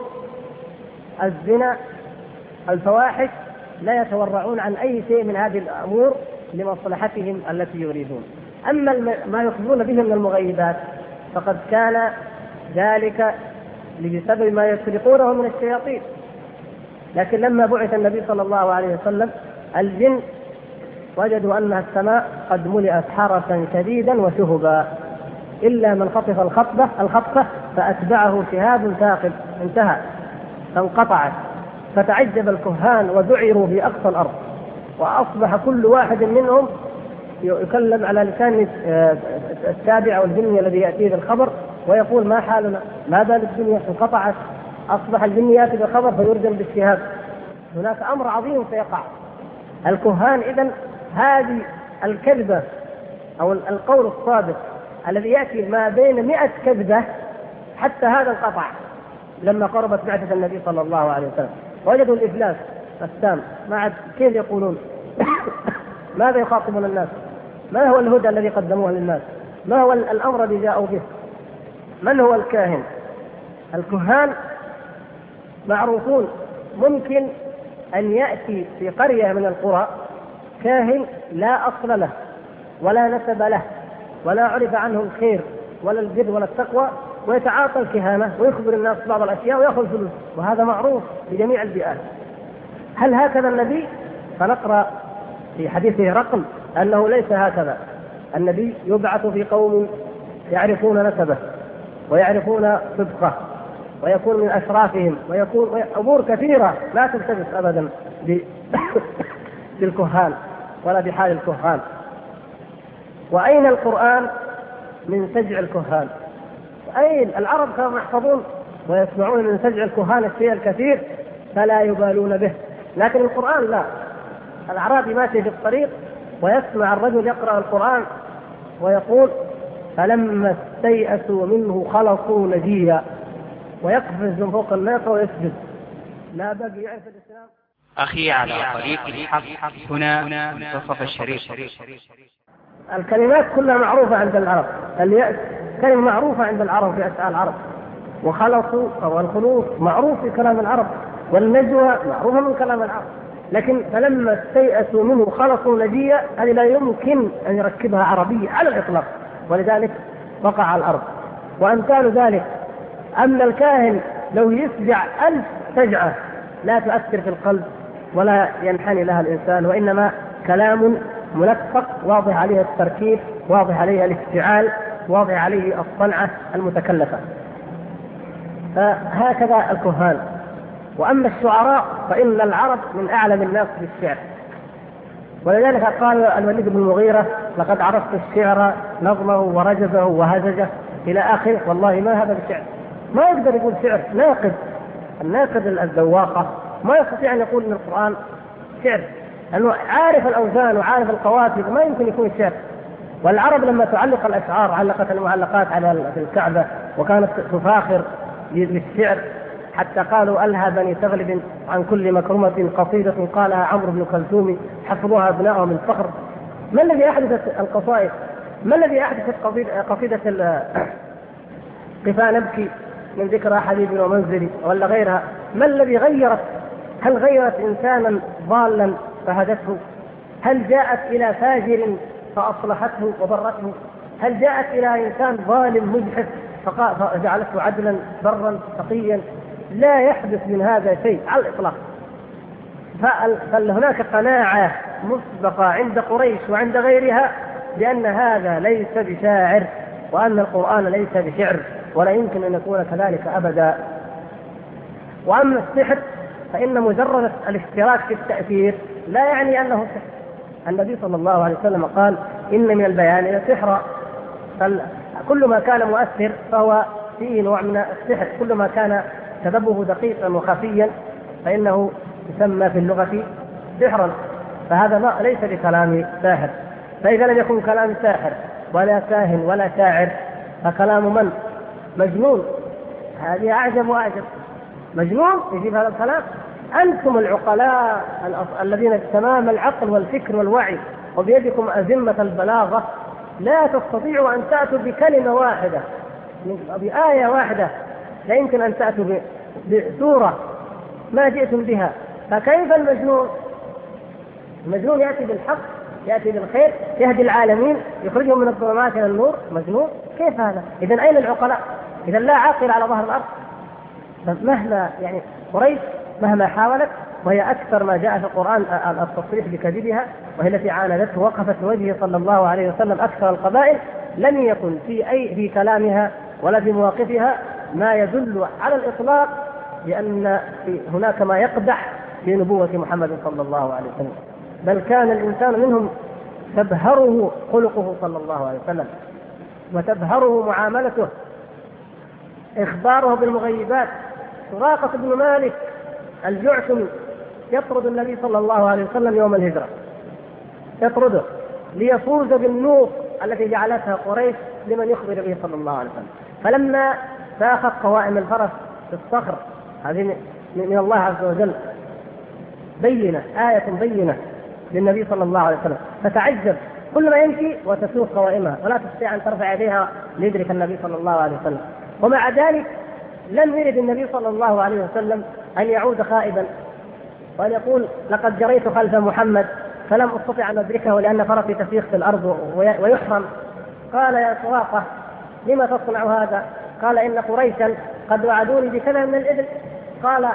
الزنا، الفواحش، لا يتورعون عن أي شيء من هذه الأمور لمصلحتهم التي يريدون. أما ما يخبرون به من المغيبات فقد كان ذلك بسبب ما يسرقونه من الشياطين. لكن لما بعث النبي صلى الله عليه وسلم الجن وجدوا أن السماء قد ملئت حرسا شديدا وشهبا إلا من خطف الخطفة فأتبعه شهاب ثاقب، انتهى، فانقطعت. فتعجب الكهان وذعروا في أقصى الأرض، وأصبح كل واحد منهم يكلم على لسان التابع أو الجن الذي يأتيه بالخبر ويقول: ما حالنا؟ ما بال الدنيا انقطعت؟ أصبح الجن يأتي بالخبر فيرجم بالشهاب. هناك أمر عظيم سيقع. الكهان إذن هذه الكذبة أو القول الصادق الذي يأتي ما بين 100 كذبة حتى هذا انقطع لما قربت بعثة النبي صلى الله عليه وسلم. وجدوا الإفلاس التام. ما عاد كيف يقولون؟ ماذا يخاطبون الناس؟ ما هو الهدى الذي قدموه للناس؟ ما هو الأمر الذي جاءوا به؟ من هو الكاهن؟ الكهان معروفون. ممكن أن يأتي في قرية من القرى كاهن لا أصل له ولا نسب له ولا عرف عنه الخير ولا البر ولا التقوى، ويتعاطى الكهانة ويخبر الناس بعض الأشياء ويأخذ فلوس، وهذا معروف في جميع البيئات. هل هكذا النبي؟ فنقرأ في حديثه رقم أنه ليس هكذا. النبي يبعث في قوم يعرفون نسبه ويعرفون صدقه ويكون من أشرافهم ويكون أمور كثيرة لا تلتبس أبدا بالكهان ولا بحال الكهان. وأين القرآن من سجع الكهان؟ أين؟ العرب كانوا يحفظون ويسمعون من سجع الكهان الشيء الكثير فلا يبالون به، لكن القرآن لا. الأعرابي ماشي في الطريق ويسمع الرجل يقرأ القرآن ويقول: فلما استيأسوا منه خلصوا نجيا، ويقفز من فوق الناقة ويسجد. لا بقي يعرف الإسلام. أخي على طريق الحق هنا منتصف الشريف. الكلمات كلها معروفة عند العرب. اليأس كلمة معروفة عند العرب في أسئلة العرب، وخلصوا أو الخلوص معروف في كلام العرب، والنجوى معروفة من كلام العرب. لكن فلما استيأسوا منه خلصوا نجيا هذه لا يمكن أن يركبها عربي على الإطلاق، ولذلك وقع على الأرض. وأمثال ذلك أن الكاهن لو يسجع 1000 سجعة لا تؤثر في القلب ولا ينحني لها الإنسان، وإنما كلام ملفق واضح عليه التركيب، واضح عليه الافتعال، واضح عليه الصنعة المتكلفة. فهكذا الكهان. وأما الشعراء فإن العرب من أعلم الناس بالشعر، ولذلك قال الوليد بن المغيرة: لقد عرفت الشعر نظمه ورجزه وهزجه إلى آخره، والله ما هذا بشعر. ما يقدر يقول شعر، ناقد. الناقد الذواقة ما يستطيع أن يقول إن القرآن شعر، لأنه عارف الأوزان وعارف القوافي، ما يمكن يكون شعر. والعرب لما تعلق الأشعار علقت المعلقات على الكعبة، وكانت تفاخر بالشعر، حتى قالوا: ألهى بني تغلب عن كل مكرمة قصيدة قالها عمرو بن كلثوم حفظوها أبناؤهم من فخر. ما الذي أحدثت القصائد؟ ما الذي أحدثت قصيدة قفا نبكي من ذكرى حبيب ومنزلي ولا غيرها؟ ما الذي غيرت؟ هل غيرت إنسانا ضالا فهدته؟ هل جاءت إلى فاجر فأصلحته وبرته؟ هل جاءت إلى إنسان ظالم مجحف فجعلته عدلا برا تقيا؟ لا يحدث من هذا شيء على الإطلاق. فهناك قناعة مسبقة عند قريش وعند غيرها بأن هذا ليس بشاعر، وأن القرآن ليس بشعر، ولا يمكن أن يكون كذلك أبدا. وأما السحر فإن مجرد الاشتراك في التأثير لا يعني أنه سحر. النبي صلى الله عليه وسلم قال: إن من البيان لسحرا. كل ما كان مؤثر فهو فيه نوع من السحر، كل ما كان سببه دقيقا وخفيا فإنه يسمى في اللغة سحرا. فهذا ليس بكلام ساحر. فإذا لم يكن كلام ساحر ولا كاهن ولا شاعر، فكلام من؟ مجنون. هذه أعجب وأعجب. مجنون يجيب هذا الكلام؟ أنتم العقلاء الذين تمام العقل والفكر والوعي وبيدكم أزمة البلاغة، لا تستطيعوا أن تأتوا بكلمة واحدة، بآية واحدة. لا يمكن أن تأتوا بسورة ما جئتم بها. فكيف المجنون؟ المجنون يأتي بالحق، يأتي بالخير، يهدي العالمين، يخرجهم من الظلمات إلى النور. مجنون؟ كيف هذا؟ إذن أين العقلاء؟ إذن لا عاقل على ظهر الأرض. مهما يعني قريش مهما حاولت، وهي أكثر ما جاء في القرآن التصريح بكذبها، وهي التي عاندته وقفت في وجهه صلى الله عليه وسلم أكثر القبائل، لم يكن في كلامها ولا في مواقفها ما يدل على الإطلاق بأن هناك ما يقدح في نبوة محمد صلى الله عليه وسلم. بل كان الإنسان منهم تبهره خلقه صلى الله عليه وسلم، وتبهره معاملته، إخباره بالمغيبات. سراقة بن مالك الجعشمي يطرد النبي صلى الله عليه وسلم يوم الهجرة، يطرده ليفوز بالنوق التي جعلتها قريش لمن يخبر به صلى الله عليه وسلم. فلما ساخت قوائم الفرس في الصخر، هذه من الله عز وجل بينة، آية بينة للنبي صلى الله عليه وسلم، فتعجب كل ما يمشي وتسوق قوائمها ولا تستطيع أن ترفع يديها ليدرك النبي صلى الله عليه وسلم. ومع ذلك لم يرد النبي صلى الله عليه وسلم أن يعود خائبا وأن يقول: لقد جريت خلف محمد فلم أستطع أن أدركه لأن فرسي تسيخ في الأرض ويحرم. قال: يا سراقة لما تصنع هذا؟ قال: إن قريشا قد وعدوني بكذا من الإبل. قال: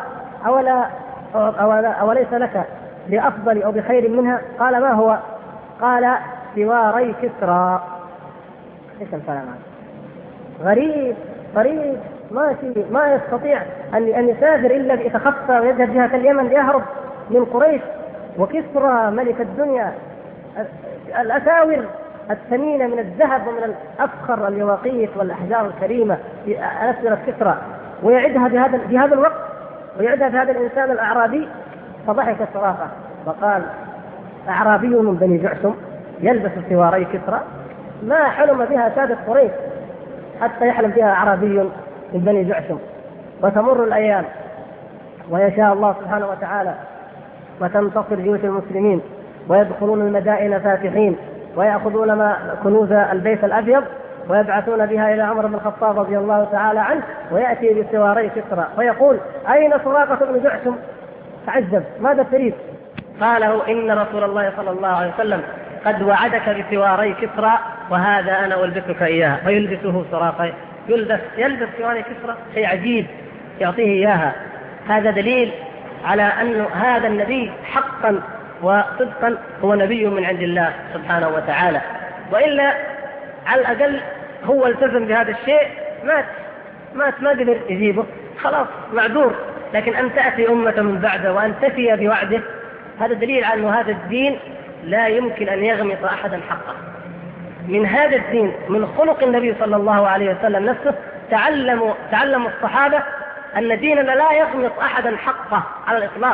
أوليس لك بأفضل أو بخير منها؟ قال: ما هو؟ قال: سواري كسرى. إيش الكلام هذا؟ غريب غريب، ما يستطيع أن يسافر إلا يتخفى ويذهب جهة اليمن ليهرب من قريش. وكسرى ملك الدنيا، الأساور الثمينة من الذهب ومن الأفخر اليواقيت والأحجار الكريمة في أسرة كسرى، ويعدها في هذا الوقت، ويعدها في هذا الإنسان الأعرابي. فضحك سراقة وقال: أعرابي من بني جعشم يلبس سواري كسرى؟ ما حلم بها سادة قريش حتى يحلم بها أعرابي من بني جعشم. وتمر الأيام ويشاء الله سبحانه وتعالى وتنتصر جيوش المسلمين ويدخلون المدائن فاتحين ويأخذون كنوز البيت الأبيض ويبعثون بها إلى عمر بن الخطاب رضي الله تعالى عنه، ويأتي بسواري كسرى ويقول: أين سراقة بن جعشم؟ تعجب: ماذا تريد؟ قاله: إن رسول الله صلى الله عليه وسلم قد وعدك بسواري كسرى وهذا أنا ألبسك إياها. فيلبسه سراقة، يلبس سواري كسرى، شيء عجيب يعطيه إياها. هذا دليل على أن هذا النبي حقا وصدقا هو نبي من عند الله سبحانه وتعالى، وإلا على الأقل هو التزم بهذا الشيء، مات ما قدر يجيبه، خلاص معذور. لكن أن تأتي أمة من بعده وأن تفي بوعده، هذا دليل على أن هذا الدين لا يمكن أن يغمط أحدا حقه. من هذا الدين، من خلق النبي صلى الله عليه وسلم نفسه، تعلم الصحابة أن ديننا لا يغمط أحدا حقه على الإطلاق.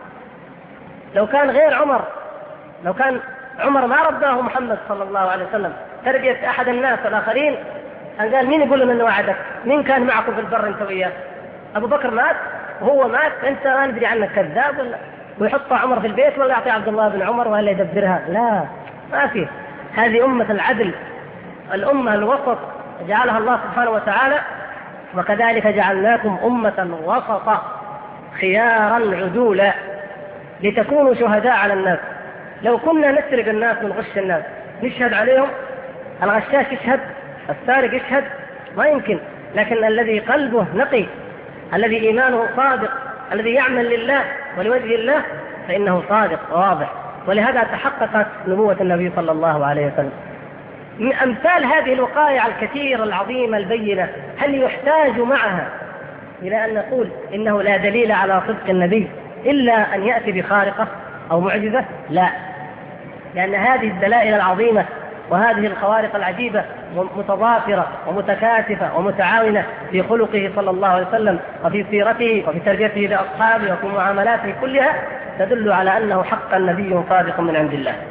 لو كان غير عمر، لو كان عمر ما رباه محمد صلى الله عليه وسلم تربية أحد الناس الآخرين، أن قال مين يقول لنا أنه وعدك؟ مين كان معكم في البر أنت وياه؟ أبو بكر مات وهو مات، أنت ما ندري عنك كذاب، ولا ويحط عمر في البيت ولا يعطي عبد الله بن عمر ولا يدبرها؟ لا، ما في. هذه أمة العدل، الأمة الوسط جعلها الله سبحانه وتعالى، وكذلك جعلناكم أمة وسطا خيارا عدولا لتكونوا شهداء على الناس. لو كنا نسرق الناس ونغش الناس نشهد عليهم، الغشاش يشهد، السارق يشهد، ما يمكن. لكن الذي قلبه نقي، الذي إيمانه صادق، الذي يعمل لله ولوجه الله، فإنه صادق وواضح. ولهذا تحققت نبوة النبي صلى الله عليه وسلم. من أمثال هذه الوقائع الكثيرة العظيمة البينة، هل يحتاج معها إلى أن نقول إنه لا دليل على صدق النبي إلا أن يأتي بخارقة أو معجزة؟ لا، لأن هذه الدلائل العظيمة وهذه الخوارق العجيبة متضافرة ومتكاتفة ومتعاونة في خلقه صلى الله عليه وسلم وفي سيرته وفي تربيته لأصحابه وفي معاملاته كلها، تدل على أنه حقا نبي صادق من عند الله.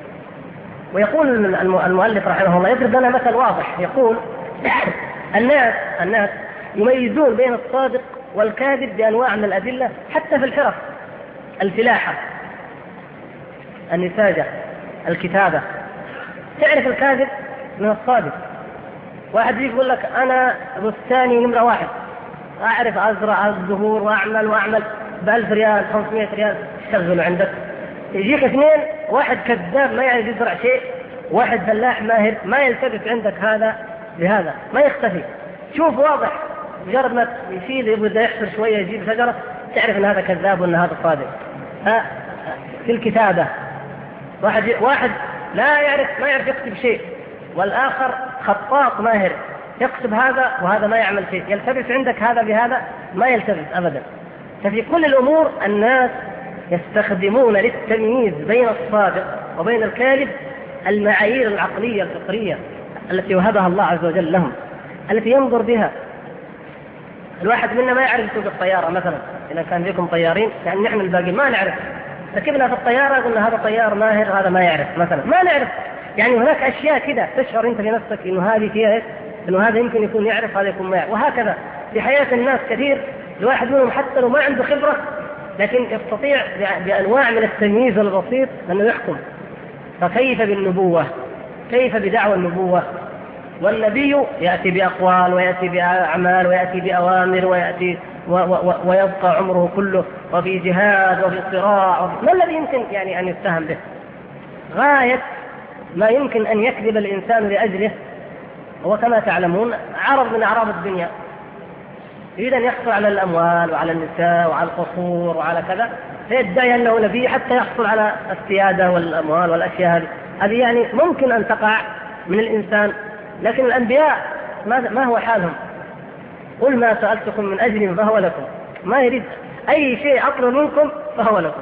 ويقول المؤلف رحمه الله، يضرب لنا مثل واضح، يقول الناس يميزون بين الصادق والكاذب بأنواع من الأدلة، حتى في الحرف، الفلاحة، النساجة، الكتابة، تعرف الكاذب من الصادق. واحد يقول لك أنا بستاني نمرة 1، أعرف أزرع الزهور وأعمل ب1000 ريال 500 ريال تشغله عندك. يجيك 2، واحد كذاب ما يعرف يزرع شيء، واحد فلاح ماهر، ما يلتفت عندك هذا بهذا، ما يختفي. شوف واضح، مجرد ما يشيل يبدأ يحفر شوية يجيب شجرة تعرف أن هذا كذاب وأن هذا صادق. في الكتابة واحد ما يعرف يكتب شيء، والآخر خطاط ماهر يكتب هذا وهذا ما يعمل شيء، يلتفت عندك هذا بهذا، ما يلتفت أبدا. ففي كل الأمور الناس يستخدمون للتمييز بين الصادق وبين الكاذب المعايير العقلية الفطرية التي وهبها الله عز وجل لهم، التي ينظر بها. الواحد منا ما يعرف يسوق الطيارة مثلا، إذا كان فيكم طيارين، يعني نحن الباقي ما نعرف، ركبنا في الطيارة قلنا هذا طيار ماهر هذا ما يعرف مثلا، ما نعرف. يعني هناك أشياء كذا تشعر أنت بنفسك إنه هذه فيها إنه هذا يمكن يكون يعرف هذا يكون ما يعرف. وهكذا في حياة الناس كثير، الواحد منهم حتى لو ما عنده خبرة لكن يستطيع بأنواع من التمييز البسيط أنه يحكم. فكيف بالنبوة؟ كيف بدعوى النبوة؟ والنبي يأتي بأقوال ويأتي بأعمال ويأتي بأوامر ويبقى عمره كله وفي جهاد وفي صراع. ما الذي يمكن يعني أن يتهم به؟ غاية ما يمكن أن يكذب الإنسان لأجله هو كما تعلمون عرض من أعراض الدنيا، يريد أن يحصل على الأموال وعلى النساء وعلى القصور وعلى كذا، فيدعي أنه نبي حتى يحصل على السيادة والأموال والأشياء هذه يعني ممكن أن تقع من الإنسان. لكن الأنبياء ما هو حالهم؟ قل ما سألتكم من أجل فهو لكم، ما يريد أي شيء أطلب منكم فهو لكم،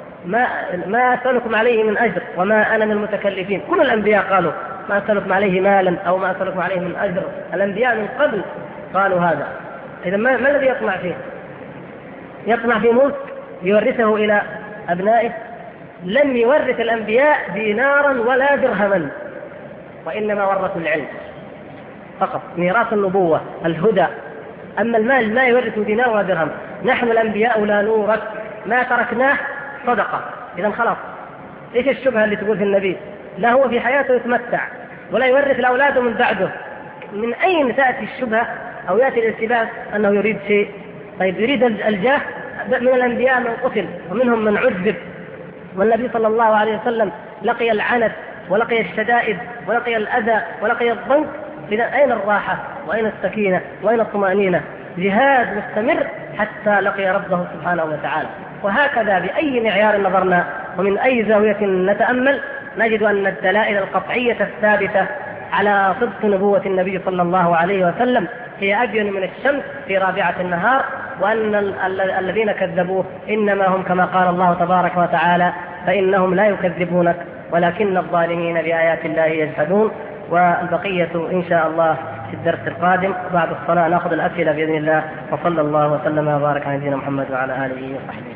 ما أسألكم عليه من أجر وما أنا من المتكلفين. كل الأنبياء قالوا ما أسألكم عليه مالا أو ما أسألكم عليه من أجر، الأنبياء من قبل قالوا هذا. إذا ما الذي يطمع فيه؟ يطمع في ملك يورثه إلى أبنائه؟ لم يورث الأنبياء دينارا ولا درهما، وإنما ورثوا العلم فقط، ميراث النبوة الهدى. أما المال ما يورث دينار ولا درهم. نحن الأنبياء لا نورث، ما تركناه صدقة. إذا خلاص، إيش الشبهة اللي تقول في النبي؟ لا هو في حياته يتمتع ولا يورث الأولاد من بعده. من أين تأتي الشبهة أو يأتي الالتباس أنه يريد شيء؟ طيب يريد الجاه، من الأنبياء من قتل ومنهم من عذب، والنبي صلى الله عليه وسلم لقي العنت ولقي الشدائد ولقي الأذى ولقي الضنك. إذا أين الراحة وأين السكينة وأين الطمأنينة؟ جهاد مستمر حتى لقي ربه سبحانه وتعالى. وهكذا بأي معيار نظرنا ومن أي زاوية نتأمل نجد أن الدلائل القطعية الثابتة على صدق نبوة النبي صلى الله عليه وسلم هي أبين من الشمس في رابعة النهار، وأن الذين كذبوه إنما هم كما قال الله تبارك وتعالى فإنهم لا يكذبونك ولكن الظالمين بآيات الله يجحدون. والبقية إن شاء الله في الدرس القادم بعد الصلاة نأخذ الأسئلة بإذن الله. وصلى الله وسلم وبارك على نبينا محمد وعلى آله وصحبه.